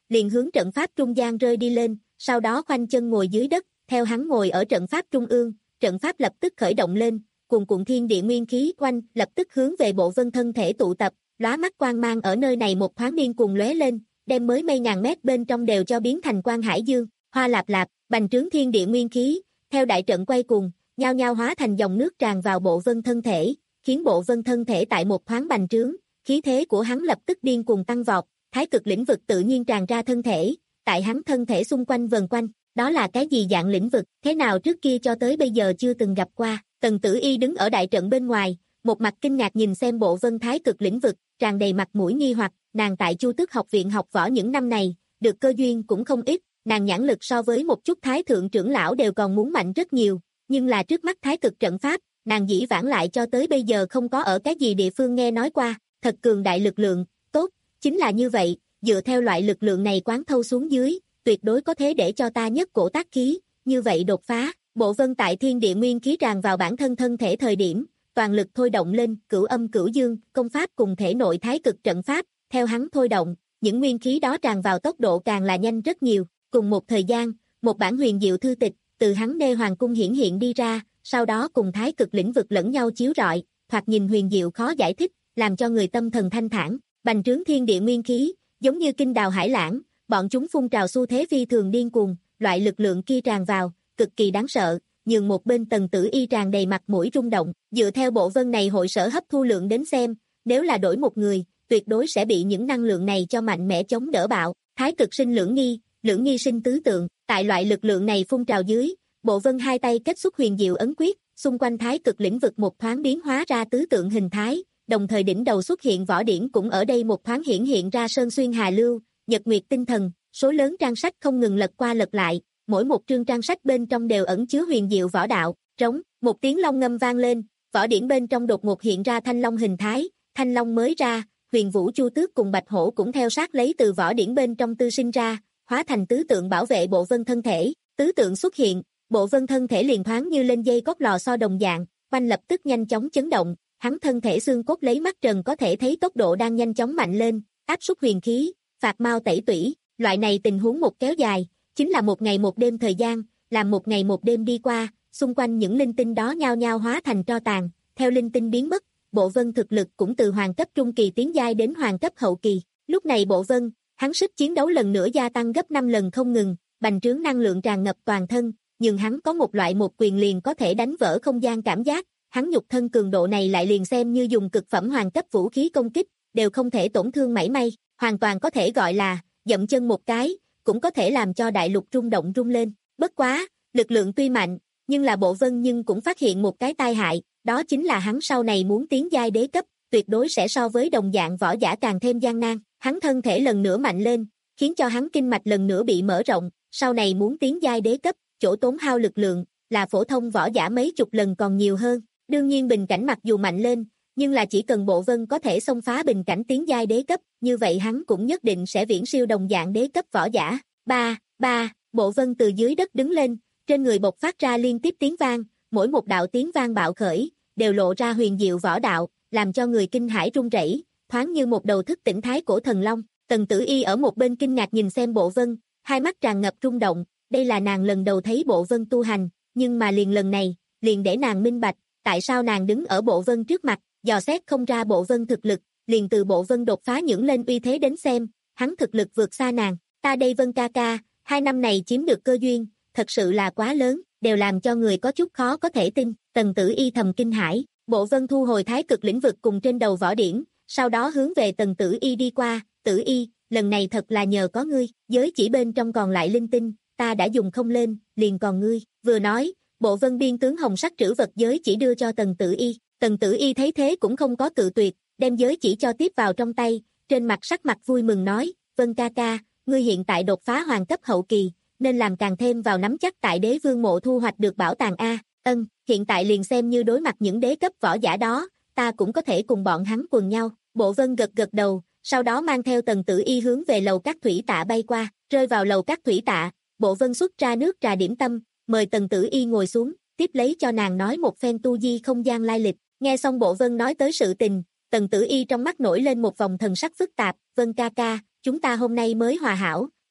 liền hướng trận pháp trung gian rơi đi lên, sau đó khoanh chân ngồi dưới đất, theo hắn ngồi ở trận pháp trung ương, trận pháp lập tức khởi động lên, cuồn cuộn thiên địa nguyên khí quanh, lập tức hướng về Bộ Vân thân thể tụ tập, lóa mắt quang mang ở nơi này một thoáng điên cuồng lóe lên, đem mới mấy ngàn mét bên trong đều cho biến thành quang hải dương, hoa lạp lạp, bành trướng thiên địa nguyên khí, theo đại trận quay cuồng, nhao nhao hóa thành dòng nước tràn vào Bộ Vân thân thể, khiến Bộ Vân thân thể tại một thoáng bành trướng, khí thế của hắn lập tức điên cuồng tăng vọt, thái cực lĩnh vực tự nhiên tràn ra thân thể, tại hắn thân thể xung quanh vần quanh, đó là cái gì dạng lĩnh vực, thế nào trước kia cho tới bây giờ chưa từng gặp qua. Tần Tử Y đứng ở đại trận bên ngoài, một mặt kinh ngạc nhìn xem Bộ Vân thái cực lĩnh vực, tràn đầy mặt mũi nghi hoặc, nàng tại Chu Tước học viện học võ những năm này, được cơ duyên cũng không ít, nàng nhãn lực so với một chút thái thượng trưởng lão đều còn muốn mạnh rất nhiều, nhưng là trước mắt thái cực trận pháp, nàng dĩ vãng lại cho tới bây giờ không có ở cái gì địa phương nghe nói qua, thật cường đại lực lượng, tốt, chính là như vậy, dựa theo loại lực lượng này quán thâu xuống dưới, tuyệt đối có thể để cho ta nhất cổ tác khí, như vậy đột phá. Bộ Vân tại thiên địa nguyên khí tràn vào bản thân thân thể thời điểm, toàn lực thôi động lên, cửu âm cửu dương, công pháp cùng thể nội thái cực trận pháp, theo hắn thôi động, những nguyên khí đó tràn vào tốc độ càng là nhanh rất nhiều, cùng một thời gian, một bản huyền diệu thư tịch, từ hắn Nê Hoàng cung hiển hiện đi ra, sau đó cùng thái cực lĩnh vực lẫn nhau chiếu rọi, thoạt nhìn huyền diệu khó giải thích, làm cho người tâm thần thanh thản, bành trướng thiên địa nguyên khí, giống như kinh đào hải lãng, bọn chúng phun trào xu thế phi thường điên cuồng, loại lực lượng kia tràn vào, cực kỳ đáng sợ, nhường một bên Tần Tử Y tràn đầy mặt mũi rung động, dựa theo Bộ Vân này hội sở hấp thu lượng đến xem, nếu là đổi một người, tuyệt đối sẽ bị những năng lượng này cho mạnh mẽ chống đỡ bạo, thái cực sinh lưỡng nghi, lưỡng nghi sinh tứ tượng, tại loại lực lượng này phun trào dưới, Bộ Vân hai tay kết xuất huyền diệu ấn quyết, xung quanh thái cực lĩnh vực một thoáng biến hóa ra tứ tượng hình thái, đồng thời đỉnh đầu xuất hiện võ điển cũng ở đây một thoáng hiển hiện ra sơn xuyên hà lưu, nhật nguyệt tinh thần, số lớn trang sách không ngừng lật qua lật lại, mỗi một chương trang sách bên trong đều ẩn chứa huyền diệu võ đạo, trống, một tiếng long ngâm vang lên, võ điển bên trong đột ngột hiện ra thanh long hình thái, thanh long mới ra, huyền vũ chu tước cùng bạch hổ cũng theo sát lấy từ võ điển bên trong tư sinh ra, hóa thành tứ tượng bảo vệ Bộ Vân thân thể, tứ tượng xuất hiện, Bộ Vân thân thể liền thoáng như lên dây cót lò xo đồng dạng, quanh lập tức nhanh chóng chấn động, hắn thân thể xương cốt lấy mắt trần có thể thấy tốc độ đang nhanh chóng mạnh lên, áp suất huyền khí, phạt mau tẩy tủy, loại này tình huống một kéo dài, chính là một ngày một đêm thời gian, làm một ngày một đêm đi qua, xung quanh những linh tinh đó nhao nhao hóa thành tro tàn, theo linh tinh biến mất, Bộ Vân thực lực cũng từ hoàng cấp trung kỳ tiến giai đến hoàng cấp hậu kỳ. Lúc này Bộ Vân, hắn sức chiến đấu lần nữa gia tăng gấp năm lần không ngừng, bành trướng năng lượng tràn ngập toàn thân, nhưng hắn có một loại một quyền liền có thể đánh vỡ không gian cảm giác, hắn nhục thân cường độ này lại liền xem như dùng cực phẩm hoàng cấp vũ khí công kích, đều không thể tổn thương mảy may, hoàn toàn có thể gọi là dậm chân một cái, cũng có thể làm cho đại lục rung động rung lên. Bất quá, lực lượng tuy mạnh, nhưng là Bộ Vân nhưng cũng phát hiện một cái tai hại, đó chính là hắn sau này muốn tiến giai đế cấp, tuyệt đối sẽ so với đồng dạng võ giả càng thêm gian nan. Hắn thân thể lần nữa mạnh lên, khiến cho hắn kinh mạch lần nữa bị mở rộng, sau này muốn tiến giai đế cấp, chỗ tốn hao lực lượng là phổ thông võ giả mấy chục lần còn nhiều hơn. Đương nhiên bình cảnh mặc dù mạnh lên, nhưng là chỉ cần Bộ Vân có thể xông phá bình cảnh tiến giai đế cấp, như vậy hắn cũng nhất định sẽ viễn siêu đồng dạng đế cấp võ giả. Ba, ba, Bộ Vân từ dưới đất đứng lên, trên người bộc phát ra liên tiếp tiếng vang, mỗi một đạo tiếng vang bạo khởi, đều lộ ra huyền diệu võ đạo, làm cho người kinh hãi run rẩy, thoáng như một đầu thức tỉnh thái cổ thần long. Tần Tử Y ở một bên kinh ngạc nhìn xem Bộ Vân, hai mắt tràn ngập rung động, đây là nàng lần đầu thấy Bộ Vân tu hành, nhưng mà liền lần này, liền để nàng minh bạch, tại sao nàng đứng ở Bộ Vân trước mặt, dò xét không ra Bộ Vân thực lực, liền từ Bộ Vân đột phá những lên uy thế đến xem, hắn thực lực vượt xa nàng. Ta đây Vân ca ca, hai năm này chiếm được cơ duyên, thật sự là quá lớn, đều làm cho người có chút khó có thể tin. Tần Tử Y thầm kinh hãi, Bộ Vân thu hồi thái cực lĩnh vực cùng trên đầu võ điển, sau đó hướng về Tần Tử Y đi qua. Tử Y, lần này thật là nhờ có ngươi, giới chỉ bên trong còn lại linh tinh, ta đã dùng không lên, liền còn ngươi. Vừa nói, Bộ Vân biên tướng hồng sắc trữ vật giới chỉ đưa cho Tần Tử Y. Tần Tử Y thấy thế cũng không có cự tuyệt, đem giới chỉ cho tiếp vào trong tay, trên mặt sắc mặt vui mừng nói, Vân ca ca, ngươi hiện tại đột phá hoàng cấp hậu kỳ, nên làm càng thêm vào nắm chắc tại đế vương mộ thu hoạch được bảo tàng A. Ân, hiện tại liền xem như đối mặt những đế cấp võ giả đó, ta cũng có thể cùng bọn hắn quần nhau. Bộ Vân gật gật đầu, sau đó mang theo Tần Tử Y hướng về lầu các thủy tạ bay qua, rơi vào lầu các thủy tạ, Bộ Vân xuất ra nước trà điểm tâm, mời Tần Tử Y ngồi xuống, tiếp lấy cho nàng nói một phen tu di không gian lai lịch. Nghe xong Bộ Vân nói tới sự tình, Tần Tử Y trong mắt nổi lên một vòng thần sắc phức tạp, Vân ca ca, chúng ta hôm nay mới hòa hảo,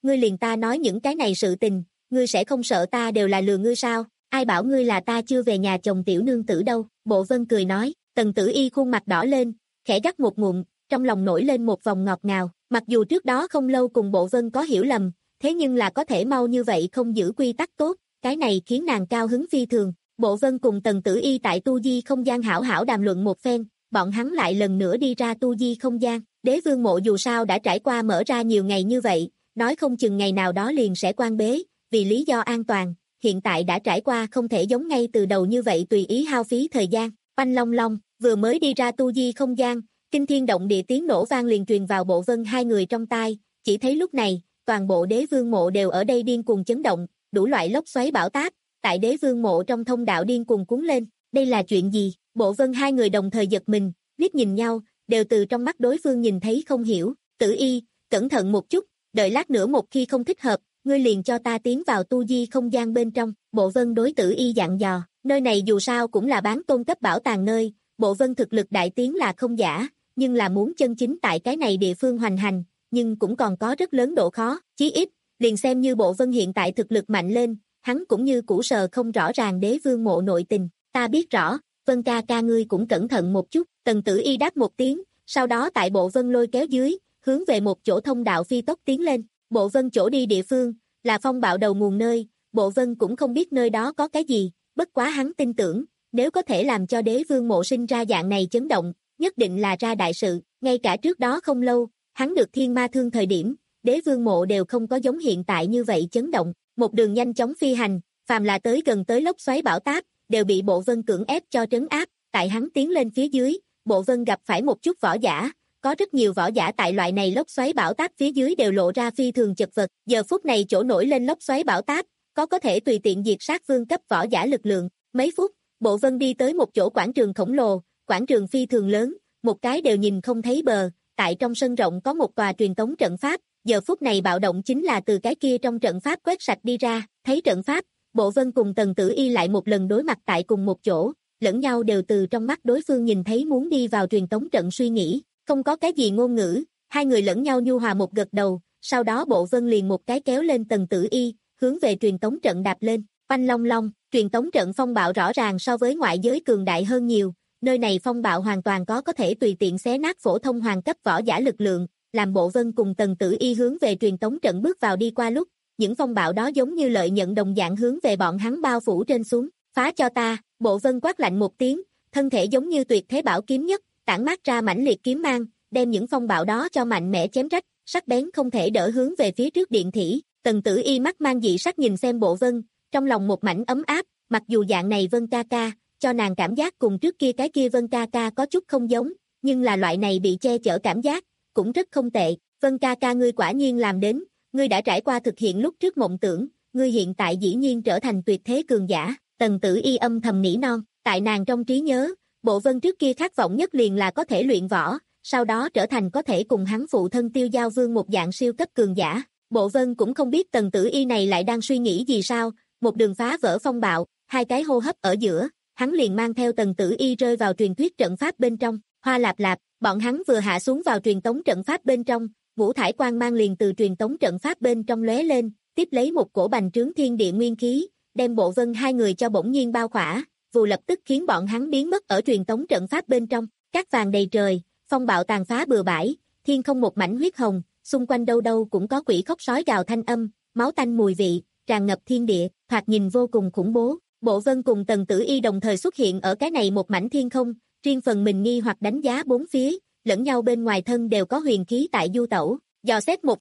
ngươi liền ta nói những cái này sự tình, ngươi sẽ không sợ ta đều là lừa ngươi sao, ai bảo ngươi là ta chưa về nhà chồng tiểu nương tử đâu, Bộ Vân cười nói, Tần Tử Y khuôn mặt đỏ lên, khẽ gắt một ngụm, trong lòng nổi lên một vòng ngọt ngào, mặc dù trước đó không lâu cùng Bộ Vân có hiểu lầm, thế nhưng là có thể mau như vậy không giữ quy tắc tốt, cái này khiến nàng cao hứng phi thường. Bộ Vân cùng Tần Tử Y tại tu di không gian hảo hảo đàm luận một phen, bọn hắn lại lần nữa đi ra tu di không gian, Đế Vương mộ dù sao đã trải qua mở ra nhiều ngày như vậy, nói không chừng ngày nào đó liền sẽ quan bế, vì lý do an toàn, hiện tại đã trải qua không thể giống ngay từ đầu như vậy tùy ý hao phí thời gian. Oanh long long, vừa mới đi ra tu di không gian, kinh thiên động địa tiếng nổ vang liền truyền vào Bộ Vân hai người trong tai, chỉ thấy lúc này, toàn bộ Đế Vương mộ đều ở đây điên cuồng chấn động, đủ loại lốc xoáy bão táp, tại Đế Vương mộ trong thông đạo điên cuồng cuốn lên, đây là chuyện gì? Bộ Vân hai người đồng thời giật mình, liếc nhìn nhau, đều từ trong mắt đối phương nhìn thấy không hiểu. Tử Y, cẩn thận một chút, đợi lát nữa một khi không thích hợp, ngươi liền cho ta tiến vào tu di không gian bên trong. Bộ Vân đối Tử Y dặn dò, nơi này dù sao cũng là bán tôn cấp bảo tàng nơi, Bộ Vân thực lực đại tiến là không giả, nhưng là muốn chân chính tại cái này địa phương hoành hành, nhưng cũng còn có rất lớn độ khó, chí ít, liền xem như Bộ Vân hiện tại thực lực mạnh lên, hắn cũng như cũ sờ không rõ ràng Đế Vương mộ nội tình, ta biết rõ, Vân ca ca ngươi cũng cẩn thận một chút. Tần Tử Y đáp một tiếng, sau đó tại Bộ Vân lôi kéo dưới, hướng về một chỗ thông đạo phi tốc tiến lên. Bộ Vân chỗ đi địa phương, là phong bạo đầu nguồn nơi, Bộ Vân cũng không biết nơi đó có cái gì, bất quá hắn tin tưởng, nếu có thể làm cho Đế Vương mộ sinh ra dạng này chấn động, nhất định là ra đại sự, ngay cả trước đó không lâu, hắn được thiên ma thương thời điểm, Đế Vương mộ đều không có giống hiện tại như vậy chấn động, một đường nhanh chóng phi hành, phàm là tới gần tới lốc xoáy bão táp, đều bị Bộ Vân cưỡng ép cho trấn áp, tại hắn tiến lên phía dưới, Bộ Vân gặp phải một chút võ giả, có rất nhiều võ giả tại loại này lốc xoáy bão táp phía dưới đều lộ ra phi thường chật vật, giờ phút này chỗ nổi lên lốc xoáy bão táp, có có thể tùy tiện diệt sát vương cấp võ giả lực lượng, mấy phút, Bộ Vân đi tới một chỗ quảng trường khổng lồ, quảng trường phi thường lớn, một cái đều nhìn không thấy bờ, tại trong sân rộng có một tòa truyền tống trận pháp, giờ phút này bạo động chính là từ cái kia trong trận pháp quét sạch đi ra, thấy trận pháp, Bộ Vân cùng Tần Tử Y lại một lần đối mặt tại cùng một chỗ, lẫn nhau đều từ trong mắt đối phương nhìn thấy muốn đi vào truyền tống trận suy nghĩ, không có cái gì ngôn ngữ, hai người lẫn nhau nhu hòa một gật đầu, sau đó Bộ Vân liền một cái kéo lên Tần Tử Y, hướng về truyền tống trận đạp lên, oanh long long, truyền tống trận phong bạo rõ ràng so với ngoại giới cường đại hơn nhiều, nơi này phong bạo hoàn toàn có có thể tùy tiện xé nát phổ thông hoàng cấp võ giả lực lượng, làm Bộ Vân cùng Tần Tử Y hướng về truyền tống trận bước vào đi qua lúc, những phong bạo đó giống như lợi nhận đồng dạng hướng về bọn hắn bao phủ trên xuống, phá cho ta, Bộ Vân quát lạnh một tiếng, thân thể giống như tuyệt thế bảo kiếm nhất, tản mát ra mãnh liệt kiếm mang, đem những phong bạo đó cho mạnh mẽ chém rách, sắc bén không thể đỡ hướng về phía trước điện thỉ. Tần Tử Y mắt mang dị sắc nhìn xem Bộ Vân, trong lòng một mảnh ấm áp, mặc dù dạng này Vân ca ca, cho nàng cảm giác cùng trước kia cái kia Vân ca ca có chút không giống, nhưng là loại này bị che chở cảm giác, cũng rất không tệ. Vân ca ca ngươi quả nhiên làm đến, ngươi đã trải qua thực hiện lúc trước mộng tưởng, ngươi hiện tại dĩ nhiên trở thành tuyệt thế cường giả. Tần Tử Y âm thầm nỉ non, tại nàng trong trí nhớ, Bộ Vân trước kia khát vọng nhất liền là có thể luyện võ, sau đó trở thành có thể cùng hắn phụ thân Tiêu Giao Vương một dạng siêu cấp cường giả. Bộ Vân cũng không biết Tần Tử Y này lại đang suy nghĩ gì sao, một đường phá vỡ phong bạo, hai cái hô hấp ở giữa, hắn liền mang theo Tần Tử Y rơi vào truyền thuyết trận pháp bên trong, hoa lạp lạp, bọn hắn vừa hạ xuống vào truyền tống trận pháp bên trong, ngũ thải quang mang liền từ truyền tống trận pháp bên trong lóe lên, tiếp lấy một cổ bành trướng thiên địa nguyên khí, đem Bộ Vân hai người cho bỗng nhiên bao khỏa, vù lập tức khiến bọn hắn biến mất ở truyền tống trận pháp bên trong, cát vàng đầy trời, phong bạo tàn phá bừa bãi, thiên không một mảnh huyết hồng, xung quanh đâu đâu cũng có quỷ khóc sói gào thanh âm, máu tanh mùi vị, tràn ngập thiên địa, thoạt nhìn vô cùng khủng bố. Bộ Vân cùng Tần Tử Y đồng thời xuất hiện ở cái này một mảnh thiên không, riêng phần mình nghi hoặc đánh giá bốn phía, lẫn nhau bên ngoài thân đều có huyền khí tại du tẩu, dò xét một.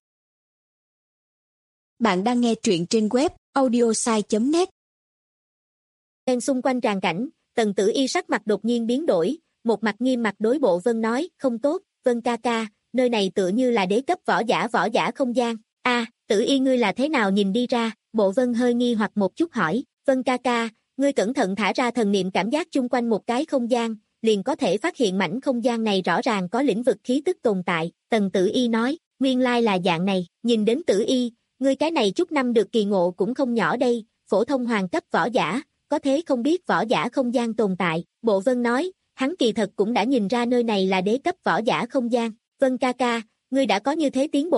Bạn đang nghe truyện trên web audiosai chấm net. Bên xung quanh tràn cảnh, Tần Tử Y sắc mặt đột nhiên biến đổi, một mặt nghiêm mặt đối Bộ Vân nói, không tốt, Vân ca ca, nơi này tựa như là đế cấp võ giả võ giả không gian. A, à, Tử Y ngươi là thế nào nhìn đi ra? Bộ Vân hơi nghi hoặc một chút hỏi, Vân ca ca, ngươi cẩn thận thả ra thần niệm cảm giác chung quanh một cái không gian, liền có thể phát hiện mảnh không gian này rõ ràng có lĩnh vực khí tức tồn tại. Tần Tử Y nói, nguyên lai là dạng này, nhìn đến Tử Y, ngươi cái này chút năm được kỳ ngộ cũng không nhỏ đây, phổ thông hoàng cấp võ giả, có thế không biết võ giả không gian tồn tại. Bộ Vân nói, hắn kỳ thật cũng đã nhìn ra nơi này là đế cấp võ giả không gian. Vân ca ca, ngươi đã có như thế tiến bộ,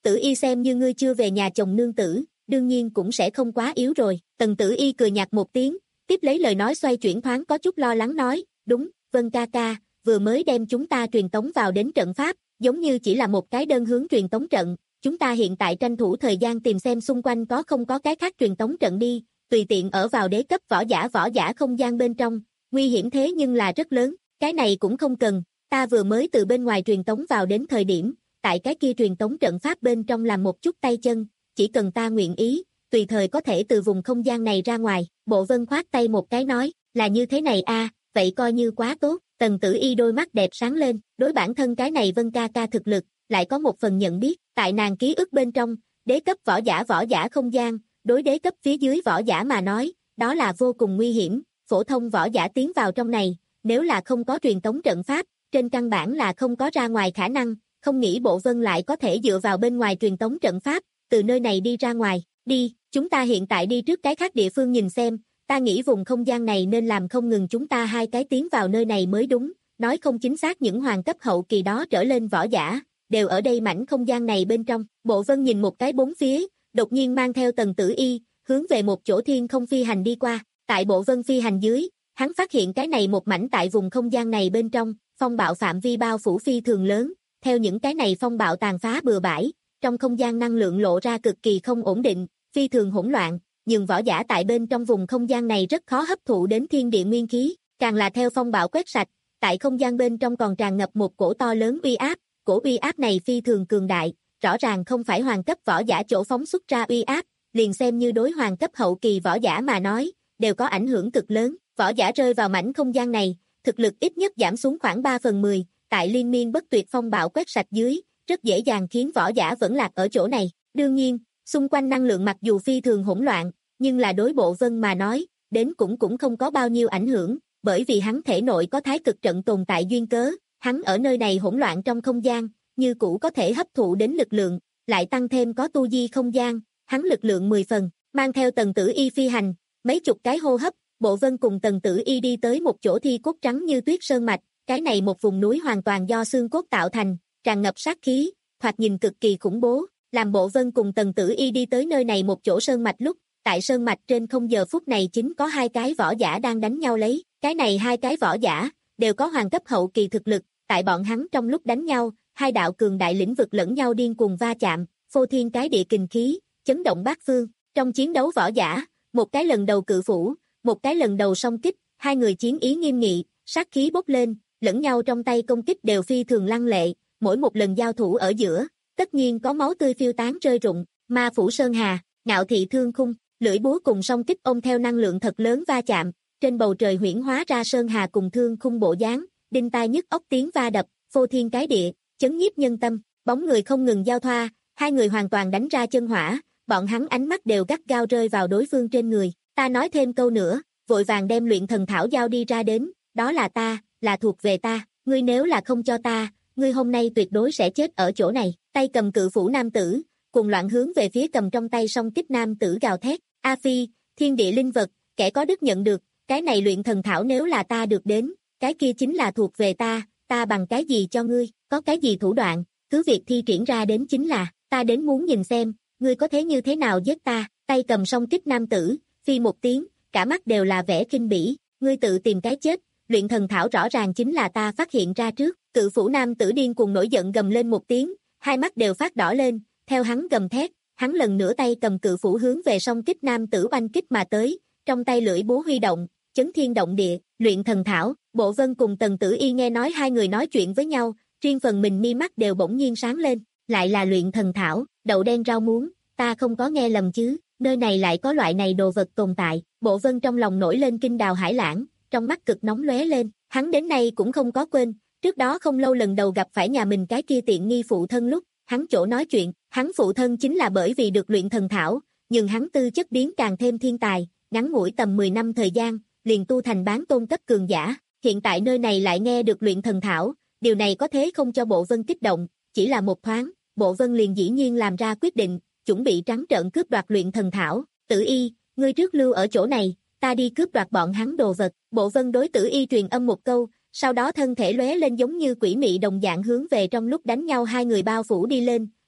Tử Y xem như ngươi chưa về nhà chồng nương tử, đương nhiên cũng sẽ không quá yếu rồi. Tần Tử Y cười nhạt một tiếng, tiếp lấy lời nói xoay chuyển thoáng có chút lo lắng nói, đúng, Vân ca ca, vừa mới đem chúng ta truyền tống vào đến trận pháp, giống như chỉ là một cái đơn hướng truyền tống trận, chúng ta hiện tại tranh thủ thời gian tìm xem xung quanh có không có cái khác truyền tống trận đi, tùy tiện ở vào đế cấp võ giả võ giả không gian bên trong, nguy hiểm thế nhưng là rất lớn, cái này cũng không cần, ta vừa mới từ bên ngoài truyền tống vào đến thời điểm, tại cái kia truyền tống trận pháp bên trong làm một chút tay chân, chỉ cần ta nguyện ý, tùy thời có thể từ vùng không gian này ra ngoài. Bộ Vân khoát tay một cái nói, là như thế này a, à, vậy coi như quá tốt. Tần Tử Y đôi mắt đẹp sáng lên, đối bản thân cái này Vân ca ca thực lực, lại có một phần nhận biết, tại nàng ký ức bên trong, đế cấp võ giả võ giả không gian, đối đế cấp phía dưới võ giả mà nói, đó là vô cùng nguy hiểm, phổ thông võ giả tiến vào trong này, nếu là không có truyền tống trận pháp, trên căn bản là không có ra ngoài khả năng, không nghĩ Bộ Vân lại có thể dựa vào bên ngoài truyền tống trận pháp, từ nơi này đi ra ngoài, đi, chúng ta hiện tại đi trước cái khác địa phương nhìn xem, ta nghĩ vùng không gian này nên làm không ngừng chúng ta hai cái tiến vào nơi này mới đúng, nói không chính xác những hoàng cấp hậu kỳ đó trở lên võ giả, đều ở đây mảnh không gian này bên trong. Bộ Vân nhìn một cái bốn phía, đột nhiên mang theo Tần Tử Y, hướng về một chỗ thiên không phi hành đi qua, tại Bộ Vân phi hành dưới, hắn phát hiện cái này một mảnh tại vùng không gian này bên trong, phong bạo phạm vi bao phủ phi thường lớn, theo những cái này phong bạo tàn phá bừa bãi, trong không gian năng lượng lộ ra cực kỳ không ổn định, phi thường hỗn loạn, nhưng võ giả tại bên trong vùng không gian này rất khó hấp thụ đến thiên địa nguyên khí, càng là theo phong bạo quét sạch, tại không gian bên trong còn tràn ngập một cổ to lớn uy áp, cổ uy áp này phi thường cường đại, rõ ràng không phải hoàng cấp võ giả chỗ phóng xuất ra uy áp, liền xem như đối hoàng cấp hậu kỳ võ giả mà nói, đều có ảnh hưởng cực lớn, võ giả rơi vào mảnh không gian này, thực lực ít nhất giảm xuống khoảng ba phần mười, tại liên miên bất tuyệt phong bạo quét sạch dưới, rất dễ dàng khiến võ giả vẫn lạc ở chỗ này. Đương nhiên, xung quanh năng lượng mặc dù phi thường hỗn loạn, nhưng là đối Bộ Vân mà nói, đến cũng cũng không có bao nhiêu ảnh hưởng, bởi vì hắn thể nội có thái cực trận tồn tại duyên cớ, hắn ở nơi này hỗn loạn trong không gian, như cũ có thể hấp thụ đến lực lượng, lại tăng thêm có tu di không gian, hắn lực lượng mười phần, mang theo Tần Tử Y phi hành, mấy chục cái hô hấp, Bộ Vân cùng Tần Tử Y đi tới một chỗ thi cốt trắng như tuyết sơn mạch, cái này một vùng núi hoàn toàn do xương cốt tạo thành, tràn ngập sát khí, thoạt nhìn cực kỳ khủng bố, làm Bộ Vân cùng Tần Tử Y đi tới nơi này một chỗ sơn mạch lúc, tại sơn mạch trên không giờ phút này chính có hai cái võ giả đang đánh nhau lấy, cái này hai cái võ giả, đều có hoàng cấp hậu kỳ thực lực, tại bọn hắn trong lúc đánh nhau, hai đạo cường đại lĩnh vực lẫn nhau điên cuồng va chạm, phô thiên cái địa kình khí, chấn động bát phương, trong chiến đấu võ giả, một cái lần đầu cự phủ, một cái lần đầu song kích, hai người chiến ý nghiêm nghị, sát khí bốc lên, lẫn nhau trong tay công kích đều phi thường lăng lệ, mỗi một lần giao thủ ở giữa, tất nhiên có máu tươi phiêu tán rơi rụng, Ma Phủ Sơn Hà, Ngạo Thị Thương Khung, lưỡi búa cùng song kích ôm theo năng lượng thật lớn va chạm, trên bầu trời huyễn hóa ra Sơn Hà cùng Thương Khung bộ dáng, đinh tai nhức óc tiếng va đập, phô thiên cái địa, chấn nhiếp nhân tâm, bóng người không ngừng giao thoa, hai người hoàn toàn đánh ra chân hỏa, bọn hắn ánh mắt đều gắt gao rơi vào đối phương trên người, ta nói thêm câu nữa, vội vàng đem luyện thần thảo giao đi ra đến, đó là ta, là thuộc về ta, ngươi nếu là không cho ta, ngươi hôm nay tuyệt đối sẽ chết ở chỗ này, tay cầm cự phủ nam tử, cùng loạn hướng về phía cầm trong tay song kích nam tử gào thét, A Phi, thiên địa linh vật, kẻ có đức nhận được, cái này luyện thần thảo nếu là ta được đến, cái kia chính là thuộc về ta, ta bằng cái gì cho ngươi, có cái gì thủ đoạn, cứ việc thi triển ra đến chính là, ta đến muốn nhìn xem, ngươi có thế như thế nào giết ta, tay cầm song kích nam tử, phi một tiếng, cả mắt đều là vẻ kinh bỉ, ngươi tự tìm cái chết, luyện thần thảo rõ ràng chính là ta phát hiện ra trước, cự phủ nam tử điên cuồng nổi giận gầm lên một tiếng, hai mắt đều phát đỏ lên, theo hắn gầm thét, hắn lần nữa tay cầm cự phủ hướng về song kích nam tử oanh kích mà tới, trong tay lưỡi búa huy động, chấn thiên động địa, luyện thần thảo, Bộ Vân cùng Tần Tử Y nghe nói hai người nói chuyện với nhau, riêng phần mình mi mắt đều bỗng nhiên sáng lên, lại là luyện thần thảo, đậu đen rau muống, ta không có nghe lầm chứ, nơi này lại có loại này đồ vật tồn tại, Bộ Vân trong lòng nổi lên kinh đào hải lãng, trong mắt cực nóng lóe lên, hắn đến nay cũng không có quên, trước đó không lâu lần đầu gặp phải nhà mình cái kia tiện nghi phụ thân lúc, hắn chỗ nói chuyện, hắn phụ thân chính là bởi vì được luyện thần thảo, nhưng hắn tư chất biến càng thêm thiên tài, ngắn ngủi tầm mười năm thời gian, liền tu thành bán tôn cấp cường giả, hiện tại nơi này lại nghe được luyện thần thảo, điều này có thế không cho Bộ Vân kích động, chỉ là một thoáng, Bộ Vân liền dĩ nhiên làm ra quyết định, chuẩn bị trắng trợn cướp đoạt luyện thần thảo, Tử Y, ngươi trước lưu ở chỗ này, ta đi cướp đoạt bọn hắn đồ vật, Bộ Vân đối Tử Y truyền âm một câu, sau đó thân thể lóe lên giống như quỷ mị đồng dạng hướng về trong lúc đánh nhau hai người bao phủ đi lên,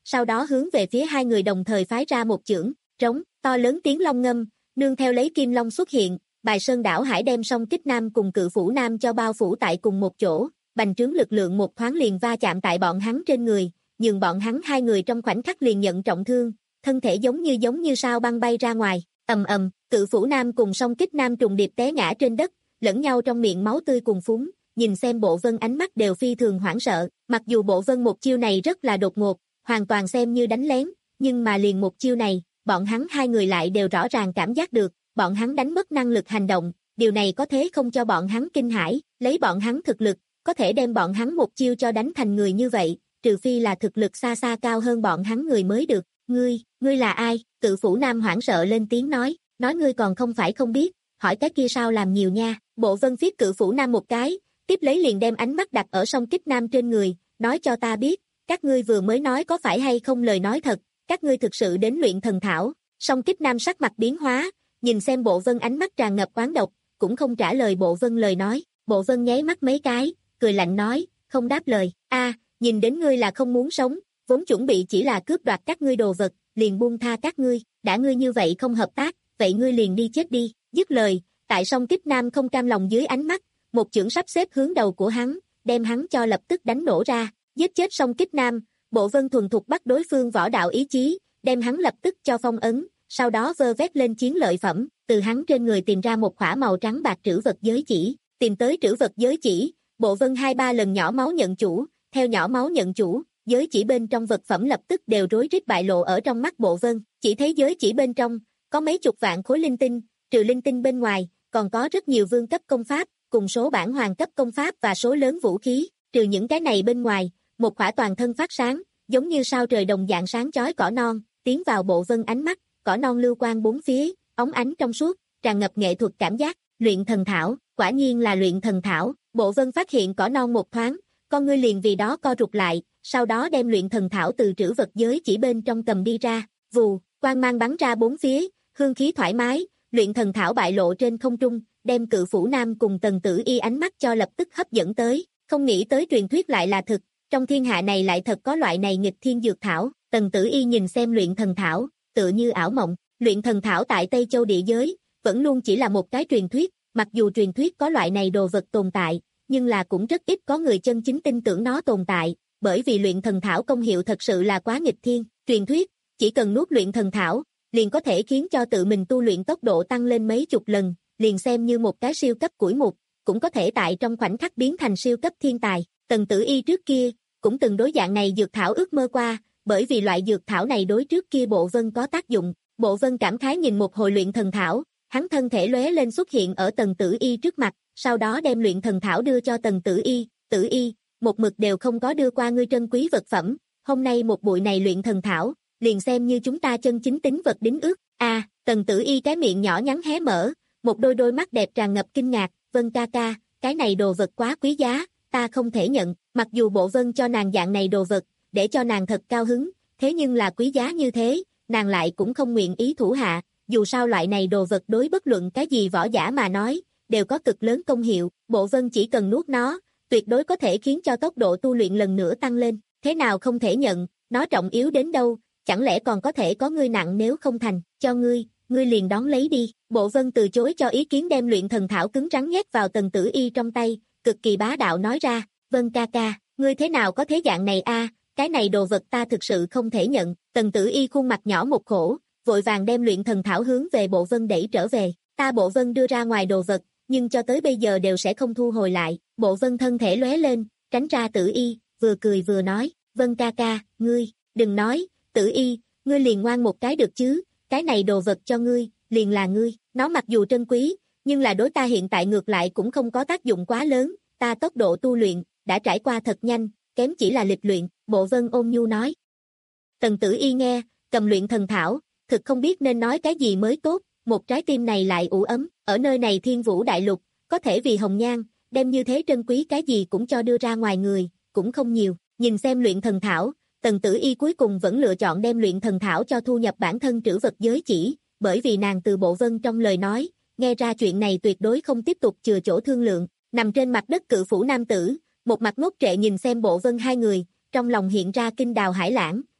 sau đó hướng về phía hai người đồng thời phái ra một chưởng, trống, to lớn tiếng long ngâm, nương theo lấy kim long xuất hiện, Bài Sơn đảo hải đem Song Kích Nam cùng Cự Phủ Nam cho bao phủ tại cùng một chỗ, bành trướng lực lượng một thoáng liền va chạm tại bọn hắn trên người, nhường bọn hắn hai người trong khoảnh khắc liền nhận trọng thương, thân thể giống như giống như sao băng bay ra ngoài, ầm ầm, Cự Phủ Nam cùng Song Kích Nam trùng điệp té ngã trên đất, lẫn nhau trong miệng máu tươi cùng phúng, nhìn xem Bộ Vân ánh mắt đều phi thường hoảng sợ, mặc dù Bộ Vân một chiêu này rất là đột ngột, hoàn toàn xem như đánh lén, nhưng mà liền một chiêu này, bọn hắn hai người lại đều rõ ràng cảm giác được, bọn hắn đánh mất năng lực hành động, điều này có thế không cho bọn hắn kinh hãi, lấy bọn hắn thực lực, có thể đem bọn hắn một chiêu cho đánh thành người như vậy, trừ phi là thực lực xa xa cao hơn bọn hắn người mới được, ngươi, ngươi là ai? Cự Phủ Nam hoảng sợ lên tiếng nói, nói ngươi còn không phải không biết, hỏi cái kia sao làm nhiều nha, Bộ Vân phiết Cự Phủ Nam một cái, tiếp lấy liền đem ánh mắt đặt ở Song Kích Nam trên người, nói cho ta biết, các ngươi vừa mới nói có phải hay không lời nói thật, các ngươi thực sự đến luyện thần thảo, Song Kích Nam sắc mặt biến hóa, nhìn xem Bộ Vân ánh mắt tràn ngập oán độc, cũng không trả lời Bộ Vân lời nói, Bộ Vân nháy mắt mấy cái, cười lạnh nói, không đáp lời, a, nhìn đến ngươi là không muốn sống, vốn chuẩn bị chỉ là cướp đoạt các ngươi đồ vật, liền buông tha các ngươi, đã ngươi như vậy không hợp tác, vậy ngươi liền đi chết đi, dứt lời, tại Song Kích Nam không cam lòng dưới ánh mắt, một chưởng sắp xếp hướng đầu của hắn, đem hắn cho lập tức đánh nổ ra, giết chết Song Kích Nam, Bộ Vân thuần thục bắt đối phương võ đạo ý chí, đem hắn lập tức cho phong ấn, sau đó vơ vét lên chiến lợi phẩm, từ hắn trên người tìm ra một khỏa màu trắng bạc trữ vật giới chỉ, tìm tới trữ vật giới chỉ, Bộ Vân hai ba lần nhỏ máu nhận chủ, theo nhỏ máu nhận chủ, giới chỉ bên trong vật phẩm lập tức đều rối rít bại lộ ở trong mắt Bộ Vân, chỉ thấy giới chỉ bên trong, có mấy chục vạn khối linh tinh, trừ linh tinh bên ngoài, còn có rất nhiều vương cấp công pháp, cùng số bản hoàng cấp công pháp và số lớn vũ khí, trừ những cái này bên ngoài, một khỏa toàn thân phát sáng, giống như sao trời đồng dạng sáng chói cỏ non, tiến vào Bộ Vân ánh mắt, cỏ non lưu quang bốn phía, óng ánh trong suốt, tràn ngập nghệ thuật cảm giác, luyện thần thảo, quả nhiên là luyện thần thảo, Bộ Vân phát hiện cỏ non một thoáng, con ngươi liền vì đó co rụt lại, sau đó đem luyện thần thảo từ trữ vật giới chỉ bên trong cầm đi ra, vù, quang mang bắn ra bốn phía, hương khí thoải mái, luyện thần thảo bại lộ trên không trung, đem Cự Phủ Nam cùng Tần Tử Y ánh mắt cho lập tức hấp dẫn tới, không nghĩ tới truyền thuyết lại là thực, trong thiên hạ này lại thật có loại này nghịch thiên dược thảo, Tần Tử Y nhìn xem luyện thần thảo, tựa như ảo mộng, luyện thần thảo tại Tây Châu địa giới, vẫn luôn chỉ là một cái truyền thuyết, mặc dù truyền thuyết có loại này đồ vật tồn tại, nhưng là cũng rất ít có người chân chính tin tưởng nó tồn tại, bởi vì luyện thần thảo công hiệu thật sự là quá nghịch thiên, truyền thuyết, chỉ cần nuốt luyện thần thảo, liền có thể khiến cho tự mình tu luyện tốc độ tăng lên mấy chục lần, liền xem như một cái siêu cấp củi mục, cũng có thể tại trong khoảnh khắc biến thành siêu cấp thiên tài. Tần Tử Y trước kia, cũng từng đối dạng này dược thảo ước mơ qua, bởi vì loại dược thảo này đối trước kia Bộ Vân có tác dụng. Bộ Vân cảm khái nhìn một hồi luyện thần thảo, hắn thân thể lóe lên xuất hiện ở Tần Tử Y trước mặt, sau đó đem luyện thần thảo đưa cho Tần Tử Y, Tử Y, một mực đều không có đưa qua ngươi trân quý vật phẩm, hôm nay một bụi này luyện thần thảo, liền xem như chúng ta chân chính tín vật đính ước. A, à, Tần Tử Y cái miệng nhỏ nhắn hé mở, một đôi đôi mắt đẹp tràn ngập kinh ngạc, Vân ca ca, cái này đồ vật quá quý giá, ta không thể nhận, mặc dù Bộ Vân cho nàng dạng này đồ vật, để cho nàng thật cao hứng, thế nhưng là quý giá như thế, nàng lại cũng không nguyện ý thủ hạ, dù sao loại này đồ vật đối bất luận cái gì võ giả mà nói, đều có cực lớn công hiệu, Bộ Vân chỉ cần nuốt nó, tuyệt đối có thể khiến cho tốc độ tu luyện lần nữa tăng lên, thế nào không thể nhận, nó trọng yếu đến đâu, chẳng lẽ còn có thể có ngươi nặng nếu không thành, cho ngươi, ngươi liền đón lấy đi, Bộ Vân từ chối cho ý kiến đem luyện thần thảo cứng rắn nhét vào Tần Tử Y trong tay, cực kỳ bá đạo nói ra, Vân ca ca, ngươi thế nào có thế dạng này a, cái này đồ vật ta thực sự không thể nhận, Tần Tử Y khuôn mặt nhỏ một khổ, vội vàng đem luyện thần thảo hướng về Bộ Vân đẩy trở về, ta Bộ Vân đưa ra ngoài đồ vật, nhưng cho tới bây giờ đều sẽ không thu hồi lại, Bộ Vân thân thể lóe lên, tránh ra Tử Y, vừa cười vừa nói, Vân ca ca, ngươi, đừng nói, Tử Y, ngươi liền ngoan một cái được chứ, cái này đồ vật cho ngươi, liền là ngươi, nó mặc dù trân quý, nhưng là đối ta hiện tại ngược lại cũng không có tác dụng quá lớn, ta tốc độ tu luyện, đã trải qua thật nhanh, kém chỉ là lịch luyện, Bộ Vân ôn nhu nói. Tần Tử Y nghe, cầm luyện thần thảo, thực không biết nên nói cái gì mới tốt, một trái tim này lại ủ ấm, ở nơi này Thiên Vũ Đại Lục, có thể vì hồng nhan, đem như thế trân quý cái gì cũng cho đưa ra ngoài người, cũng không nhiều, nhìn xem luyện thần thảo, Tần Tử Y cuối cùng vẫn lựa chọn đem luyện thần thảo cho thu nhập bản thân trữ vật giới chỉ, bởi vì nàng từ Bộ Vân trong lời nói, nghe ra chuyện này tuyệt đối không tiếp tục chừa chỗ thương lượng, nằm trên mặt đất Cự Phủ nam tử, một mặt ngốc trệ nhìn xem Bộ Vân hai người, trong lòng hiện ra kinh đào hải lãng,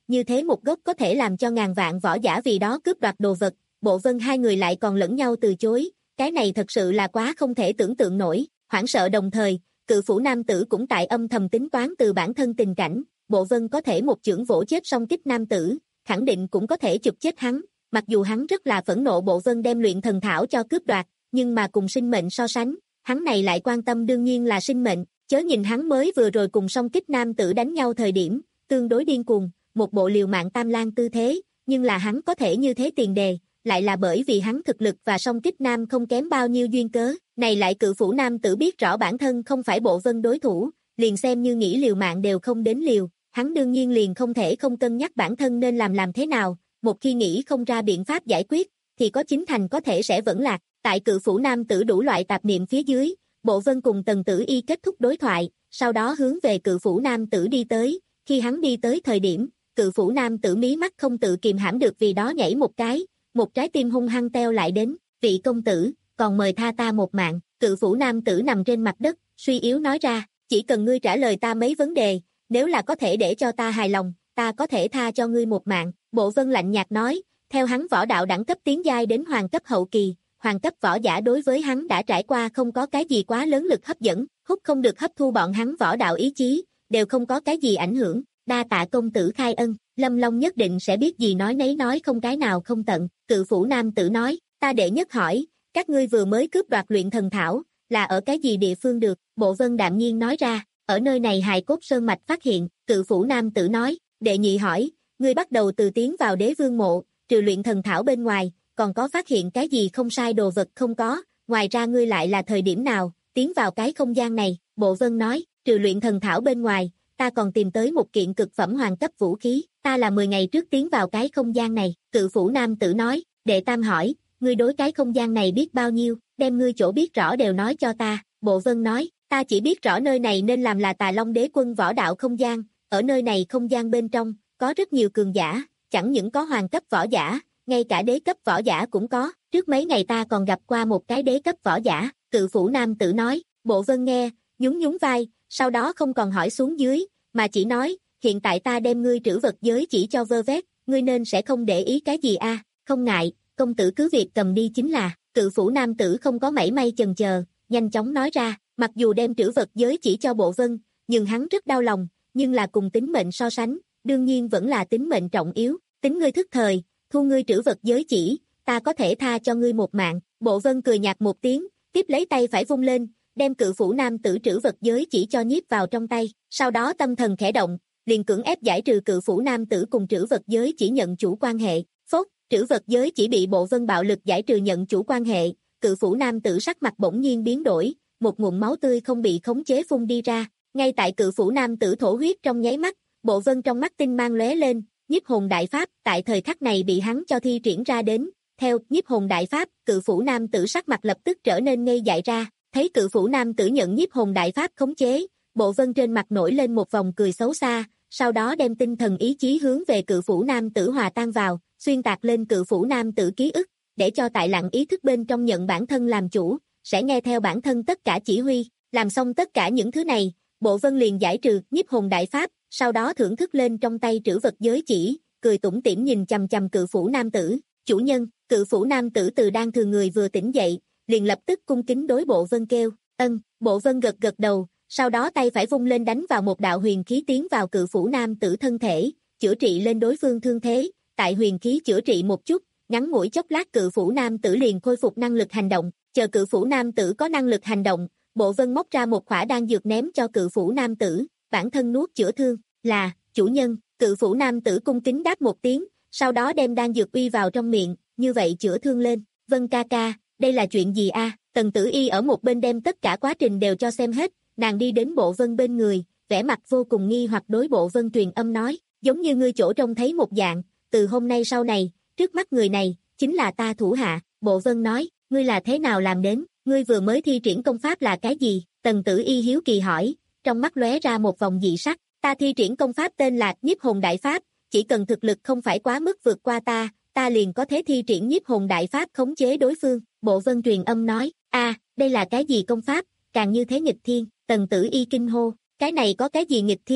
như thế một gốc có thể làm cho ngàn vạn võ giả vì đó cướp đoạt đồ vật, Bộ Vân hai người lại còn lẫn nhau từ chối, cái này thật sự là quá không thể tưởng tượng nổi, hoảng sợ đồng thời, Cự Phủ nam tử cũng tại âm thầm tính toán từ bản thân tình cảnh, Bộ Vân có thể một chưởng vỗ chết song kích nam tử, khẳng định cũng có thể chụp chết hắn, mặc dù hắn rất là phẫn nộ Bộ Vân đem luyện thần thảo cho cướp đoạt, nhưng mà cùng sinh mệnh so sánh, hắn này lại quan tâm đương nhiên là sinh mệnh, chớ nhìn hắn mới vừa rồi cùng song kích nam tử đánh nhau thời điểm, tương đối điên cuồng, một bộ liều mạng tam lang tư thế, nhưng là hắn có thể như thế tiền đề, lại là bởi vì hắn thực lực và song kích nam không kém bao nhiêu duyên cớ, này lại Cự Phủ nam tử biết rõ bản thân không phải Bộ Vân đối thủ, liền xem như nghĩ liều mạng đều không đến liều, hắn đương nhiên liền không thể không cân nhắc bản thân nên làm làm thế nào, một khi nghĩ không ra biện pháp giải quyết, thì có chính thành có thể sẽ vẫn lạc, tại Cự Phủ nam tử đủ loại tạp niệm phía dưới, Bộ Vân cùng Tần Tử Y kết thúc đối thoại, sau đó hướng về Cự Phủ nam tử đi tới, khi hắn đi tới thời điểm, Cự Phủ nam tử mí mắt không tự kìm hãm được vì đó nhảy một cái, một trái tim hung hăng teo lại đến, vị công tử, còn mời tha ta một mạng, Cự Phủ nam tử nằm trên mặt đất, suy yếu nói ra, chỉ cần ngươi trả lời ta mấy vấn đề, nếu là có thể để cho ta hài lòng, ta có thể tha cho ngươi một mạng, Bộ Vân lạnh nhạt nói, theo hắn võ đạo đẳng cấp tiến giai đến hoàng cấp hậu kỳ, hoàng cấp võ giả đối với hắn đã trải qua không có cái gì quá lớn lực hấp dẫn, hút không được hấp thu bọn hắn võ đạo ý chí, đều không có cái gì ảnh hưởng, đa tạ công tử khai ân, Lâm Long nhất định sẽ biết gì nói nấy nói không cái nào không tận, Cự Phủ nam tử nói, ta đệ nhất hỏi, các ngươi vừa mới cướp đoạt luyện thần thảo, là ở cái gì địa phương được, Bộ Vân đạm nhiên nói ra, ở nơi này hài cốt sơn mạch phát hiện, Cự Phủ nam tử nói, đệ nhị hỏi, ngươi bắt đầu từ tiến vào đế vương mộ, trừ luyện thần thảo bên ngoài, còn có phát hiện cái gì không sai đồ vật không có, ngoài ra ngươi lại là thời điểm nào, tiến vào cái không gian này, Bộ Vân nói, trừ luyện thần thảo bên ngoài, ta còn tìm tới một kiện cực phẩm hoàng cấp vũ khí, ta là mười ngày trước tiến vào cái không gian này, Cự Phủ nam tử nói, đệ tam hỏi, ngươi đối cái không gian này biết bao nhiêu, đem ngươi chỗ biết rõ đều nói cho ta, Bộ Vân nói, ta chỉ biết rõ nơi này nên làm là Tà Long đế quân võ đạo không gian, ở nơi này không gian bên trong, có rất nhiều cường giả, chẳng những có hoàng cấp võ giả, ngay cả đế cấp võ giả cũng có, trước mấy ngày ta còn gặp qua một cái đế cấp võ giả, Cự Phủ nam tử nói, Bộ Vân nghe, nhún nhún vai, sau đó không còn hỏi xuống dưới, mà chỉ nói, hiện tại ta đem ngươi trữ vật giới chỉ cho vơ vét, ngươi nên sẽ không để ý cái gì a, không ngại, công tử cứ việc cầm đi chính là, Cự Phủ nam tử không có mảy may chần chờ, nhanh chóng nói ra, mặc dù đem trữ vật giới chỉ cho Bộ Vân, nhưng hắn rất đau lòng, nhưng là cùng tính mệnh so sánh, đương nhiên vẫn là tính mệnh trọng yếu, tính ngươi thức thời, thu ngươi trữ vật giới chỉ, ta có thể tha cho ngươi một mạng, Bộ Vân cười nhạt một tiếng, tiếp lấy tay phải vung lên, đem Cự Phủ nam tử trữ vật giới chỉ cho nhiếp vào trong tay, sau đó tâm thần khẽ động, liền cưỡng ép giải trừ Cự Phủ nam tử cùng trữ vật giới chỉ nhận chủ quan hệ, phốt, trữ vật giới chỉ bị Bộ Vân bạo lực giải trừ nhận chủ quan hệ, Cự Phủ nam tử sắc mặt bỗng nhiên biến đổi, một ngụm máu tươi không bị khống chế phun đi ra, ngay tại Cự Phủ nam tử thổ huyết trong nháy mắt, Bộ Vân trong mắt tinh mang lóe lên, nhiếp hồn đại pháp tại thời khắc này bị hắn cho thi triển ra đến, theo nhiếp hồn đại pháp, Cự Phủ nam tử sắc mặt lập tức trở nên ngây dại ra, thấy Cự Phủ nam tử nhận nhiếp hồn đại pháp khống chế, Bộ Vân trên mặt nổi lên một vòng cười xấu xa, sau đó đem tinh thần ý chí hướng về Cự Phủ nam tử hòa tan vào, xuyên tạc lên Cự Phủ nam tử ký ức, để cho tại lặng ý thức bên trong nhận bản thân làm chủ, sẽ nghe theo bản thân tất cả chỉ huy, làm xong tất cả những thứ này, Bộ Vân liền giải trừ nhiếp hồn đại pháp, sau đó thưởng thức lên trong tay trữ vật giới chỉ, cười tủm tỉm nhìn chằm chằm Cự Phủ nam tử, chủ nhân, Cự Phủ nam tử từ đang thừa người vừa tỉnh dậy, liền lập tức cung kính đối Bộ Vân kêu, ân, Bộ Vân gật gật đầu, sau đó tay phải vung lên đánh vào một đạo huyền khí tiến vào Cự Phủ nam tử thân thể, chữa trị lên đối phương thương thế, tại huyền khí chữa trị một chút, ngắn ngủi chốc lát Cự Phủ nam tử liền khôi phục năng lực hành động, chờ Cự Phủ nam tử có năng lực hành động, Bộ Vân móc ra một khỏa đan dược ném cho Cự Phủ nam tử, bản thân nuốt chữa thương, là, chủ nhân, Cự Phủ nam tử cung kính đáp một tiếng, sau đó đem đan dược uy vào trong miệng, như vậy chữa thương lên, Vân ca ca, đây là chuyện gì a? Tần Tử Y ở một bên đem tất cả quá trình đều cho xem hết, nàng đi đến Bộ Vân bên người, vẻ mặt vô cùng nghi hoặc đối Bộ Vân truyền âm nói, giống như ngươi chỗ trông thấy một dạng, từ hôm nay sau này, trước mắt người này, chính là ta thủ hạ, Bộ Vân nói, ngươi là thế nào làm đến, ngươi vừa mới thi triển công pháp là cái gì, Tần Tử Y hiếu kỳ hỏi, trong mắt lóe ra một vòng dị sắc, ta thi triển công pháp tên là nhiếp hồn đại pháp, chỉ cần thực lực không phải quá mức vượt qua ta, ta liền có thể thi triển nhiếp hồn đại pháp khống chế đối phương, Bộ Vân truyền âm nói, a, đây là cái gì công pháp, càng như thế nghịch thiên, Tần Tử Y kinh hô, cái này có cái gì nghịch thiên,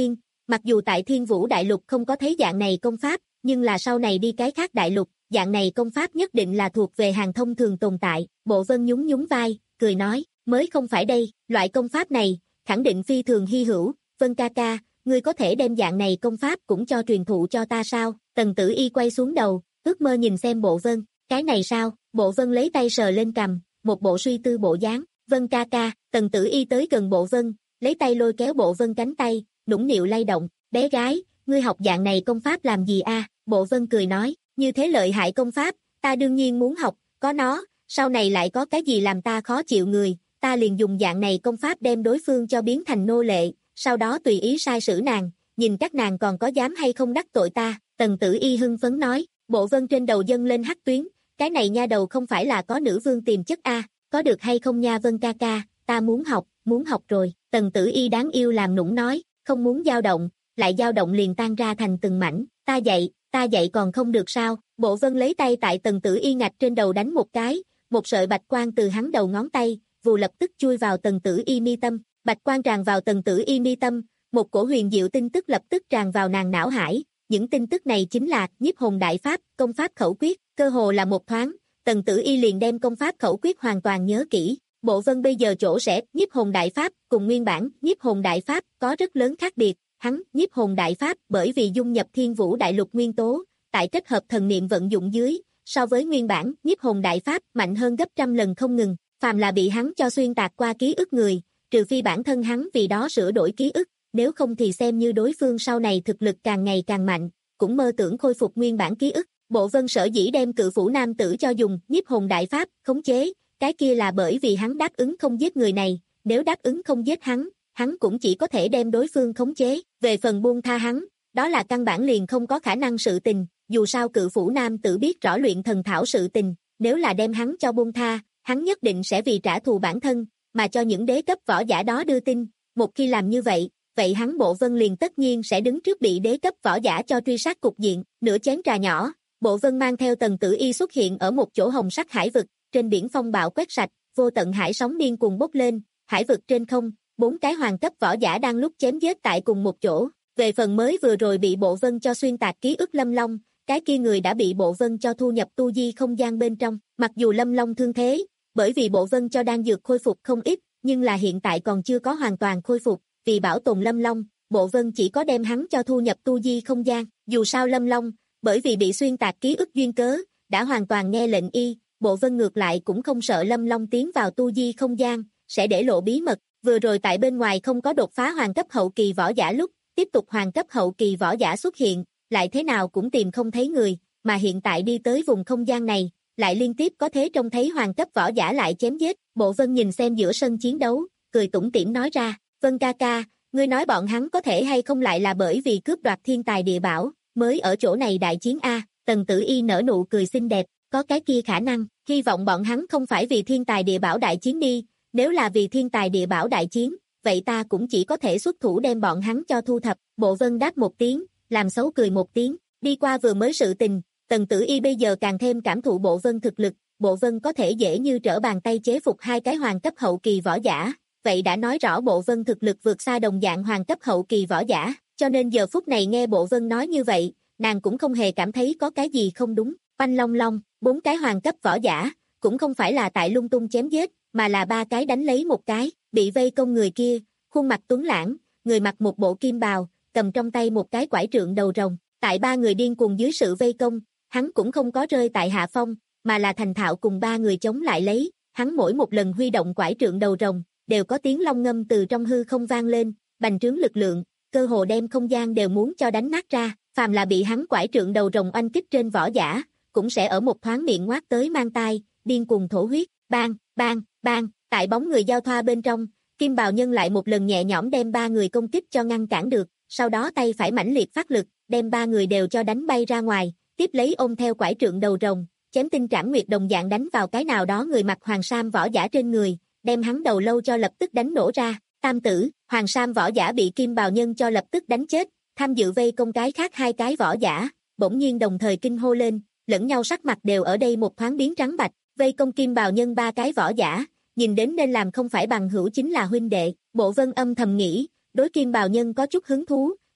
Mặc dù tại Thiên Vũ Đại Lục không có thấy dạng này công pháp, nhưng là sau này đi cái khác đại lục, dạng này công pháp nhất định là thuộc về hàng thông thường tồn tại. Bộ Vân nhún nhún vai, cười nói, mới không phải đây, loại công pháp này, khẳng định phi thường hy hữu. Vân ca ca, ngươi có thể đem dạng này công pháp cũng cho truyền thụ cho ta sao? Tần Tử Y quay xuống đầu, ước mơ nhìn xem Bộ Vân, cái này sao? Bộ Vân lấy tay sờ lên cằm, một bộ suy tư bộ dáng. Vân ca ca, Tần Tử Y tới gần Bộ Vân, lấy tay lôi kéo Bộ Vân cánh tay, nũng nịu lay động, bé gái, ngươi học dạng này công pháp làm gì a? Bộ Vân cười nói, như thế lợi hại công pháp, ta đương nhiên muốn học, có nó, sau này lại có cái gì làm ta khó chịu người, ta liền dùng dạng này công pháp đem đối phương cho biến thành nô lệ, sau đó tùy ý sai sử nàng, nhìn các nàng còn có dám hay không đắc tội ta. Tần Tử Y hưng phấn nói. Bộ Vân trên đầu dâng lên hắc tuyến, cái này nha đầu không phải là có nữ vương tiềm chất a, có được hay không nha Vân ca ca, ta muốn học, muốn học rồi. Tần Tử Y đáng yêu làm nũng nói, không muốn dao động, lại dao động liền tan ra thành từng mảnh, ta dạy, ta dạy còn không được sao? Bộ Vân lấy tay tại Tần Tử Y ngạch trên đầu đánh một cái, một sợi bạch quang từ hắn đầu ngón tay, vù lập tức chui vào Tần Tử Y mi tâm, bạch quang tràn vào Tần Tử Y mi tâm, một cổ huyền diệu tin tức lập tức tràn vào nàng não hải, những tin tức này chính là nhiếp hồn đại pháp, công pháp khẩu quyết, cơ hồ là một thoáng, Tần Tử Y liền đem công pháp khẩu quyết hoàn toàn nhớ kỹ. Bộ Vân bây giờ chỗ sẽ nhiếp hồn đại pháp cùng nguyên bản nhiếp hồn đại pháp có rất lớn khác biệt, hắn nhiếp hồn đại pháp bởi vì dung nhập Thiên Vũ Đại Lục nguyên tố, tại kết hợp thần niệm vận dụng dưới, so với nguyên bản nhiếp hồn đại pháp mạnh hơn gấp trăm lần không ngừng, phàm là bị hắn cho xuyên tạc qua ký ức người, trừ phi bản thân hắn vì đó sửa đổi ký ức, nếu không thì xem như đối phương sau này thực lực càng ngày càng mạnh, cũng mơ tưởng khôi phục nguyên bản ký ức. Bộ Vân sở dĩ đem cự phủ nam tử cho dùng nhiếp hồn đại pháp khống chế, cái kia là bởi vì hắn đáp ứng không giết người này, nếu đáp ứng không giết hắn, hắn cũng chỉ có thể đem đối phương khống chế, về phần buông tha hắn, đó là căn bản liền không có khả năng sự tình, dù sao cự phủ nam tử biết rõ luyện thần thảo sự tình, nếu là đem hắn cho buông tha, hắn nhất định sẽ vì trả thù bản thân, mà cho những đế cấp võ giả đó đưa tin, một khi làm như vậy, vậy hắn Bộ Vân liền tất nhiên sẽ đứng trước bị đế cấp võ giả cho truy sát cục diện. Nửa chén trà nhỏ, Bộ Vân mang theo Tần Tử Y xuất hiện ở một chỗ hồng sắc hải vực, trên biển phong bạo quét sạch, vô tận hải sóng điên cuồng bốc lên, hải vực trên không, bốn cái hoàng cấp võ giả đang lúc chém giết tại cùng một chỗ. Về phần mới vừa rồi bị Bộ Vân cho xuyên tạc ký ức Lâm Long, cái kia người đã bị Bộ Vân cho thu nhập tu di không gian bên trong, mặc dù Lâm Long thương thế, bởi vì Bộ Vân cho đang dược khôi phục không ít, nhưng là hiện tại còn chưa có hoàn toàn khôi phục, vì bảo tồn Lâm Long, Bộ Vân chỉ có đem hắn cho thu nhập tu di không gian, dù sao Lâm Long, bởi vì bị xuyên tạc ký ức duyên cớ, đã hoàn toàn nghe lệnh y, Bộ Vân ngược lại cũng không sợ Lâm Long tiến vào tu di không gian, sẽ để lộ bí mật, vừa rồi tại bên ngoài không có đột phá hoàng cấp hậu kỳ võ giả lúc, tiếp tục hoàng cấp hậu kỳ võ giả xuất hiện, lại thế nào cũng tìm không thấy người, mà hiện tại đi tới vùng không gian này, lại liên tiếp có thế trông thấy hoàng cấp võ giả lại chém giết. Bộ Vân nhìn xem giữa sân chiến đấu, cười tủm tỉm nói ra, Vân ca ca, ngươi nói bọn hắn có thể hay không lại là bởi vì cướp đoạt thiên tài địa bảo, mới ở chỗ này đại chiến a. Tần Tử Y nở nụ cười xinh đẹp, có cái kia khả năng, hy vọng bọn hắn không phải vì thiên tài địa bảo đại chiến đi, nếu là vì thiên tài địa bảo đại chiến, vậy ta cũng chỉ có thể xuất thủ đem bọn hắn cho thu thập. Bộ Vân đáp một tiếng, làm xấu cười một tiếng, đi qua vừa mới sự tình, Tần Tử Y bây giờ càng thêm cảm thụ Bộ Vân thực lực, Bộ Vân có thể dễ như trở bàn tay chế phục hai cái hoàng cấp hậu kỳ võ giả, vậy đã nói rõ Bộ Vân thực lực vượt xa đồng dạng hoàng cấp hậu kỳ võ giả, cho nên giờ phút này nghe Bộ Vân nói như vậy, nàng cũng không hề cảm thấy có cái gì không đúng. Oanh long long, bốn cái hoàng cấp võ giả, cũng không phải là tại lung tung chém giết, mà là ba cái đánh lấy một cái, bị vây công người kia, khuôn mặt tuấn lãng, người mặc một bộ kim bào, cầm trong tay một cái quải trượng đầu rồng, tại ba người điên cuồng dưới sự vây công, hắn cũng không có rơi tại hạ phong, mà là thành thạo cùng ba người chống lại lấy, hắn mỗi một lần huy động quải trượng đầu rồng, đều có tiếng long ngâm từ trong hư không vang lên, bành trướng lực lượng, cơ hồ đem không gian đều muốn cho đánh nát ra, phàm là bị hắn quải trượng đầu rồng oanh kích trên võ giả, cũng sẽ ở một thoáng miệng ngoác tới mang tai, điên cuồng thổ huyết, bang, bang, bang, tại bóng người giao thoa bên trong, Kim Bào Nhân lại một lần nhẹ nhõm đem ba người công kích cho ngăn cản được, sau đó tay phải mãnh liệt phát lực, đem ba người đều cho đánh bay ra ngoài, tiếp lấy ôm theo quải trượng đầu rồng, chém tinh trảm nguyệt đồng dạng đánh vào cái nào đó người mặc hoàng sam võ giả trên người, đem hắn đầu lâu cho lập tức đánh nổ ra. Tam tử, hoàng sam võ giả bị Kim Bào Nhân cho lập tức đánh chết, tham dự vây công cái khác hai cái võ giả, bỗng nhiên đồng thời kinh hô lên, lẫn nhau sắc mặt đều ở đây một thoáng biến trắng bạch, vây công Kim Bào Nhân ba cái võ giả, nhìn đến nên làm không phải bằng hữu chính là huynh đệ. Bộ Vân âm thầm nghĩ, đối Kim Bào Nhân có chút hứng thú,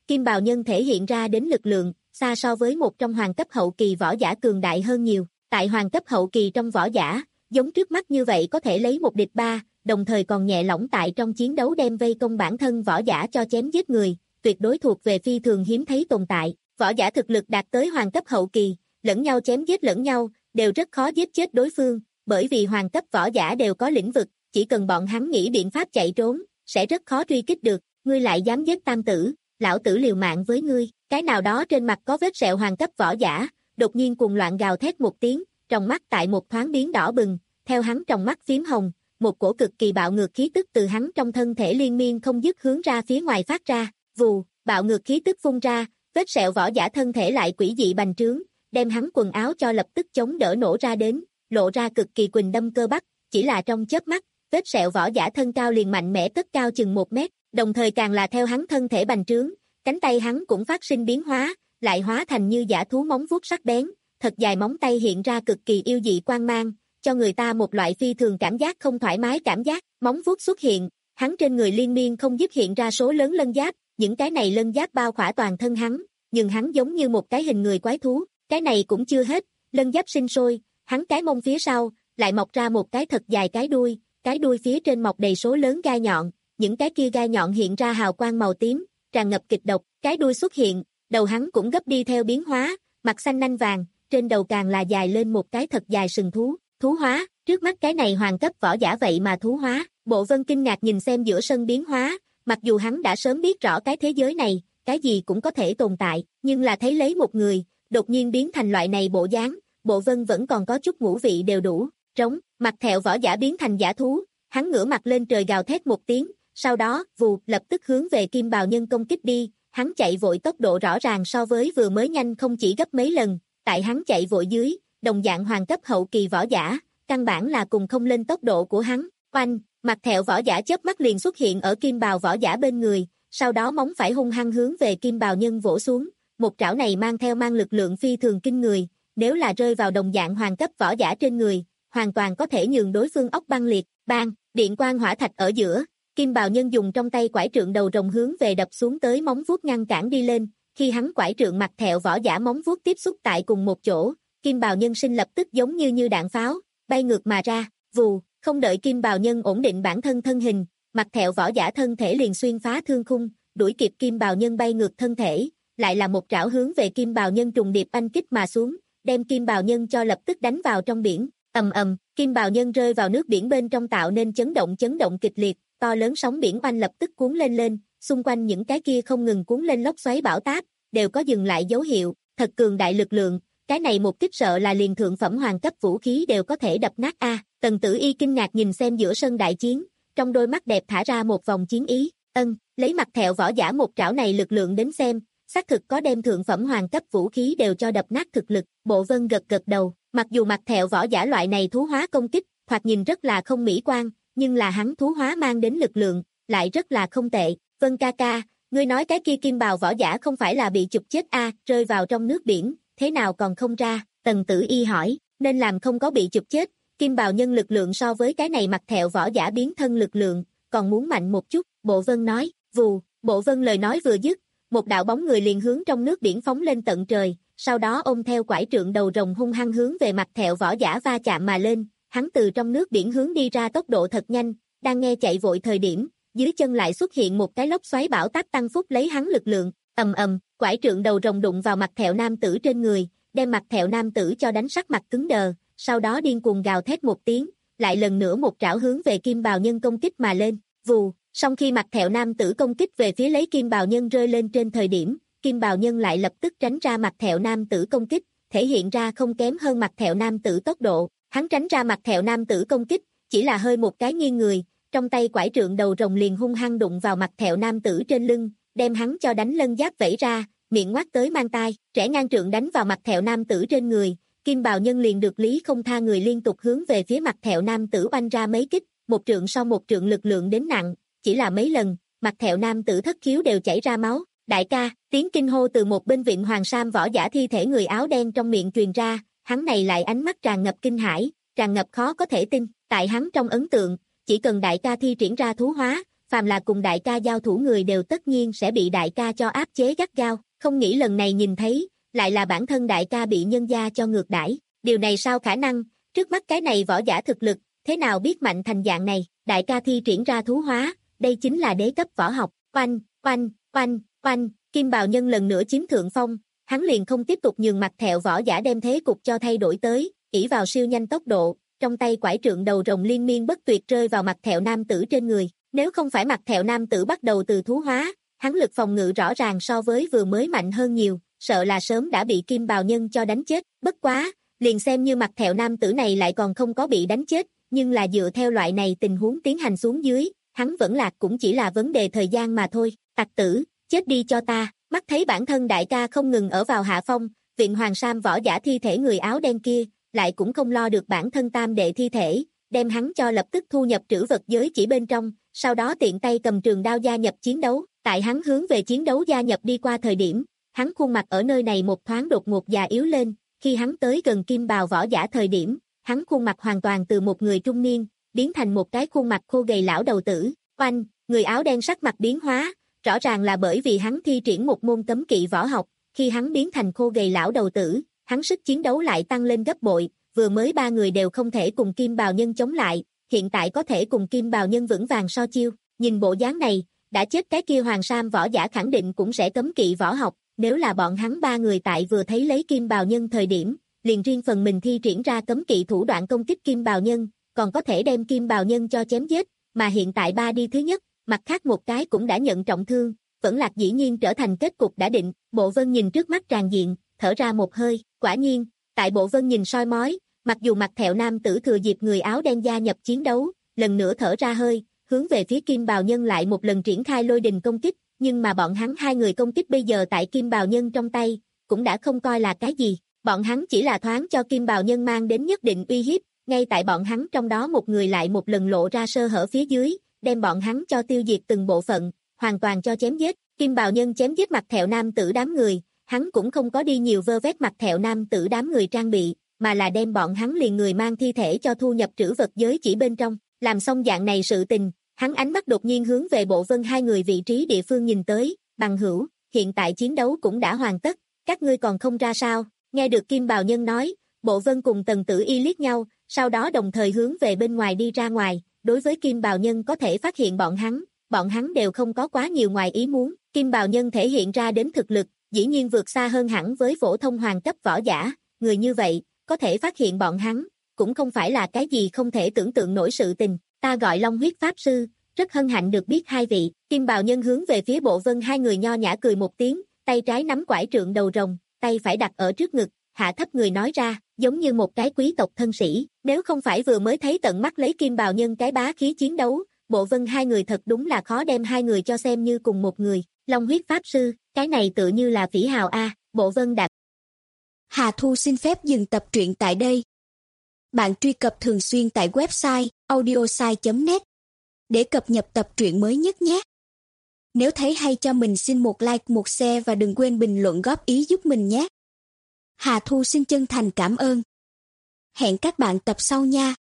Kim bào nhân thể hiện ra đến lực lượng, xa so với một trong hoàng cấp hậu kỳ võ giả cường đại hơn nhiều. Tại hoàng cấp hậu kỳ trong võ giả, giống trước mắt như vậy có thể lấy một địch ba, đồng thời còn nhẹ lỏng tại trong chiến đấu đem vây công bản thân võ giả cho chém giết người, tuyệt đối thuộc về phi thường hiếm thấy tồn tại. Võ giả thực lực đạt tới hoàng cấp hậu kỳ, lẫn nhau chém giết lẫn nhau, đều rất khó giết chết đối phương, bởi vì hoàng cấp võ giả đều có lĩnh vực, chỉ cần bọn hắn nghĩ biện pháp chạy trốn, sẽ rất khó truy kích được. Ngươi lại dám giết tam tử, lão tử liều mạng với ngươi. Cái nào đó trên mặt có vết sẹo hoàng cấp võ giả, đột nhiên cuồng loạn gào thét một tiếng, trong mắt tại một thoáng biến đỏ bừng, theo hắn trong mắt phím hồng, một cổ cực kỳ bạo ngược khí tức từ hắn trong thân thể liên miên không dứt hướng ra phía ngoài phát ra. Vù, bạo ngược khí tức phun ra, vết sẹo võ giả thân thể lại quỷ dị bành trướng, đem hắn quần áo cho lập tức chống đỡ nổ ra đến, lộ ra cực kỳ quỳnh đâm cơ bắp, chỉ là trong chớp mắt, vết sẹo võ giả thân cao liền mạnh mẽ cất cao chừng một mét, đồng thời càng là theo hắn thân thể bành trướng, cánh tay hắn cũng phát sinh biến hóa, lại hóa thành như dã thú móng vuốt sắc bén, thật dài móng tay hiện ra cực kỳ yêu dị quang mang, cho người ta một loại phi thường cảm giác không thoải mái cảm giác. Móng vuốt xuất hiện, hắn trên người liên miên không dứt hiện ra số lớn lân giáp, những cái này lân giáp bao khỏa toàn thân hắn, nhưng hắn giống như một cái hình người quái thú. Cái này cũng chưa hết, lân giáp sinh sôi, hắn cái mông phía sau lại mọc ra một cái thật dài cái đuôi, cái đuôi phía trên mọc đầy số lớn gai nhọn, những cái kia gai nhọn hiện ra hào quang màu tím, tràn ngập kịch độc. Cái đuôi xuất hiện, đầu hắn cũng gấp đi theo biến hóa, mặt xanh nanh vàng, trên đầu càng là dài lên một cái thật dài sừng thú. Thú hóa, trước mắt cái này hoàng cấp võ giả vậy mà thú hóa. Bộ Vân kinh ngạc nhìn xem giữa sân biến hóa, mặc dù hắn đã sớm biết rõ cái thế giới này, cái gì cũng có thể tồn tại, nhưng là thấy lấy một người, đột nhiên biến thành loại này bộ dáng, Bộ Vân vẫn còn có chút ngũ vị đều đủ. Trống, mặt thẹo võ giả biến thành giả thú, hắn ngửa mặt lên trời gào thét một tiếng, sau đó, vù, lập tức hướng về kim bào nhân công kích đi, hắn chạy vội tốc độ rõ ràng so với vừa mới nhanh không chỉ gấp mấy lần, tại hắn chạy vội dưới, đồng dạng hoàng cấp hậu kỳ võ giả, căn bản là cùng không lên tốc độ của hắn. Oanh, mặt thẹo võ giả chớp mắt liền xuất hiện ở kim bào võ giả bên người, sau đó móng phải hung hăng hướng về kim bào nhân vỗ xuống, một trảo này mang theo mang lực lượng phi thường kinh người, nếu là rơi vào đồng dạng hoàng cấp võ giả trên người, hoàn toàn có thể nhường đối phương ốc băng liệt. Bang, điện quang hỏa thạch ở giữa, kim bào nhân dùng trong tay quải trượng đầu rồng hướng về đập xuống tới móng vuốt ngăn cản đi lên, khi hắn quải trượng mặt thẹo võ giả móng vuốt tiếp xúc tại cùng một chỗ, kim bào nhân sinh lập tức giống như như đạn pháo, bay ngược mà ra. Vù, không đợi kim bào nhân ổn định bản thân thân hình, mặt thẹo võ giả thân thể liền xuyên phá thương khung, đuổi kịp kim bào nhân bay ngược thân thể, lại là một trảo hướng về kim bào nhân trùng điệp anh kích mà xuống, đem kim bào nhân cho lập tức đánh vào trong biển. Ầm ầm, kim bào nhân rơi vào nước biển bên trong tạo nên chấn động chấn động kịch liệt, to lớn sóng biển oanh lập tức cuốn lên lên, xung quanh những cái kia không ngừng cuốn lên lốc xoáy bão táp, đều có dừng lại dấu hiệu, thật cường đại lực lượng, cái này một kích sợ là liền thượng phẩm hoàng cấp vũ khí đều có thể đập nát a. À, Tần Tử Y kinh ngạc nhìn xem giữa sân đại chiến, trong đôi mắt đẹp thả ra một vòng chiến ý. Ân, lấy mặt thẹo võ giả một trảo này lực lượng đến xem, xác thực có đem thượng phẩm hoàng cấp vũ khí đều cho đập nát thực lực. Bộ Vân gật gật đầu, mặc dù mặt thẹo võ giả loại này thú hóa công kích, thoạt nhìn rất là không mỹ quan, nhưng là hắn thú hóa mang đến lực lượng, lại rất là không tệ. Vân ca ca, ngươi nói cái kia kim bào võ giả không phải là bị chụp chết a, à, rơi vào trong nước biển, thế nào còn không ra? Tần Tử Y hỏi, nên làm không có bị chụp chết, kim bào nhân lực lượng so với cái này mặt thẹo võ giả biến thân lực lượng, còn muốn mạnh một chút. Bộ Vân nói. Vù, Bộ Vân lời nói vừa dứt, một đạo bóng người liền hướng trong nước biển phóng lên tận trời, sau đó ôm theo quải trượng đầu rồng hung hăng hướng về mặt thẹo võ giả va chạm mà lên, hắn từ trong nước biển hướng đi ra tốc độ thật nhanh, đang nghe chạy vội thời điểm, dưới chân lại xuất hiện một cái lốc xoáy bão táp tăng phúc lấy hắn lực lượng. Ầm ầm, quải trượng đầu rồng đụng vào mặt thẹo nam tử trên người, đem mặt thẹo nam tử cho đánh sắc mặt cứng đờ, sau đó điên cuồng gào thét một tiếng, lại lần nữa một trảo hướng về kim bào nhân công kích mà lên. Vù, song khi mặt thẹo nam tử công kích về phía lấy kim bào nhân rơi lên trên thời điểm, kim bào nhân lại lập tức tránh ra mặt thẹo nam tử công kích, thể hiện ra không kém hơn mặt thẹo nam tử tốc độ. Hắn tránh ra mặt thẹo nam tử công kích, chỉ là hơi một cái nghiêng người, trong tay quải trượng đầu rồng liền hung hăng đụng vào mặt thẹo nam tử trên lưng, đem hắn cho đánh lân giáp vẩy ra, miệng ngoác tới mang tai, rẽ ngang trượng đánh vào mặt thẹo nam tử trên người, kim bào nhân liền được lý không tha người liên tục hướng về phía mặt thẹo nam tử oanh ra mấy kích, một trượng sau một trượng lực lượng đến nặng, chỉ là mấy lần, mặt thẹo nam tử thất khiếu đều chảy ra máu. Đại ca, tiếng kinh hô từ một bên viện hoàng sam võ giả thi thể người áo đen trong miệng truyền ra, hắn này lại ánh mắt tràn ngập kinh hãi, tràn ngập khó có thể tin, tại hắn trong ấn tượng, chỉ cần đại ca thi triển ra thú hóa, phàm là cùng đại ca giao thủ người đều tất nhiên sẽ bị đại ca cho áp chế gắt gao, không nghĩ lần này nhìn thấy, lại là bản thân đại ca bị nhân gia cho ngược đãi. Điều này sao khả năng, trước mắt cái này võ giả thực lực, thế nào biết mạnh thành dạng này, đại ca thi triển ra thú hóa, đây chính là đế cấp võ học, oanh, oanh, oanh, oanh, Kim Bào Nhân lần nữa chiếm thượng phong, hắn liền không tiếp tục nhường mặt thẹo võ giả đem thế cục cho thay đổi tới, ỷ vào siêu nhanh tốc độ, trong tay quải trượng đầu rồng liên miên bất tuyệt rơi vào mặt thẹo nam tử trên người, nếu không phải mặt thẹo nam tử bắt đầu từ thú hóa, hắn lực phòng ngự rõ ràng so với vừa mới mạnh hơn nhiều, sợ là sớm đã bị Kim Bào Nhân cho đánh chết, bất quá, liền xem như mặt thẹo nam tử này lại còn không có bị đánh chết, nhưng là dựa theo loại này tình huống tiến hành xuống dưới, hắn vẫn lạc cũng chỉ là vấn đề thời gian mà thôi, tặc tử, chết đi cho ta, mắt thấy bản thân đại ca không ngừng ở vào hạ phong, viện hoàng sam võ giả thi thể người áo đen kia, lại cũng không lo được bản thân tam đệ thi thể, đem hắn cho lập tức thu nhập trữ vật giới chỉ bên trong, sau đó tiện tay cầm trường đao gia nhập chiến đấu, tại hắn hướng về chiến đấu gia nhập đi qua thời điểm, hắn khuôn mặt ở nơi này một thoáng đột ngột già yếu lên, khi hắn tới gần Kim Bào võ giả thời điểm, hắn khuôn mặt hoàn toàn từ một người trung niên, biến thành một cái khuôn mặt khô gầy lão đầu tử, oanh, người áo đen sắc mặt biến hóa, rõ ràng là bởi vì hắn thi triển một môn cấm kỵ võ học, khi hắn biến thành khô gầy lão đầu tử, hắn sức chiến đấu lại tăng lên gấp bội, vừa mới ba người đều không thể cùng Kim Bào Nhân chống lại, hiện tại có thể cùng Kim Bào Nhân vững vàng so chiêu, nhìn bộ dáng này, đã chết cái kia hoàng sam võ giả khẳng định cũng sẽ cấm kỵ võ học, nếu là bọn hắn ba người tại vừa thấy lấy Kim Bào Nhân thời điểm, liền riêng phần mình thi triển ra cấm kỵ thủ đoạn công kích Kim Bào Nhân, còn có thể đem Kim Bào Nhân cho chém giết, mà hiện tại ba đi thứ nhất, mặt khác một cái cũng đã nhận trọng thương, vẫn lạc dĩ nhiên trở thành kết cục đã định, Bộ Vân nhìn trước mắt tràn diện, thở ra một hơi, quả nhiên, tại Bộ Vân nhìn soi mói, mặc dù mặt thẹo nam tử thừa dịp người áo đen gia nhập chiến đấu, lần nữa thở ra hơi, hướng về phía Kim Bào Nhân lại một lần triển khai lôi đình công kích, nhưng mà bọn hắn hai người công kích bây giờ tại Kim Bào Nhân trong tay, cũng đã không coi là cái gì, bọn hắn chỉ là thoáng cho Kim Bào Nhân mang đến nhất định uy hiếp, ngay tại bọn hắn trong đó một người lại một lần lộ ra sơ hở phía dưới, đem bọn hắn cho tiêu diệt từng bộ phận, hoàn toàn cho chém giết, Kim Bào Nhân chém giết mặt thẹo nam tử đám người, hắn cũng không có đi nhiều vơ vét mặt thẹo nam tử đám người trang bị, mà là đem bọn hắn liền người mang thi thể cho thu nhập trữ vật giới chỉ bên trong, làm xong dạng này sự tình, hắn ánh mắt đột nhiên hướng về Bộ Vân hai người vị trí địa phương nhìn tới, bằng hữu, hiện tại chiến đấu cũng đã hoàn tất, các ngươi còn không ra sao, nghe được Kim Bào Nhân nói, Bộ Vân cùng Tần Tử Y liếc nhau, sau đó đồng thời hướng về bên ngoài đi ra ngoài, đối với Kim Bào Nhân có thể phát hiện bọn hắn, bọn hắn đều không có quá nhiều ngoài ý muốn, Kim Bào Nhân thể hiện ra đến thực lực, dĩ nhiên vượt xa hơn hẳn với phổ thông hoàng cấp võ giả, người như vậy, có thể phát hiện bọn hắn, cũng không phải là cái gì không thể tưởng tượng nổi sự tình, ta gọi Long huyết pháp sư, rất hân hạnh được biết hai vị, Kim Bào Nhân hướng về phía Bộ Vân hai người nho nhã cười một tiếng, tay trái nắm quải trượng đầu rồng, tay phải đặt ở trước ngực, hạ thấp người nói ra, giống như một cái quý tộc thân sĩ, nếu không phải vừa mới thấy tận mắt lấy Kim Bào Nhân cái bá khí chiến đấu, Bộ Vân hai người thật đúng là khó đem hai người cho xem như cùng một người, Long huyết pháp sư, cái này tự như là phỉ hào a, Bộ Vân đạp. Hà Thu xin phép dừng tập truyện tại đây. Bạn truy cập thường xuyên tại website audiosai chấm net để cập nhật tập truyện mới nhất nhé. Nếu thấy hay cho mình xin một like, một share và đừng quên bình luận góp ý giúp mình nhé. Hà Thu xin chân thành cảm ơn. Hẹn các bạn tập sau nha.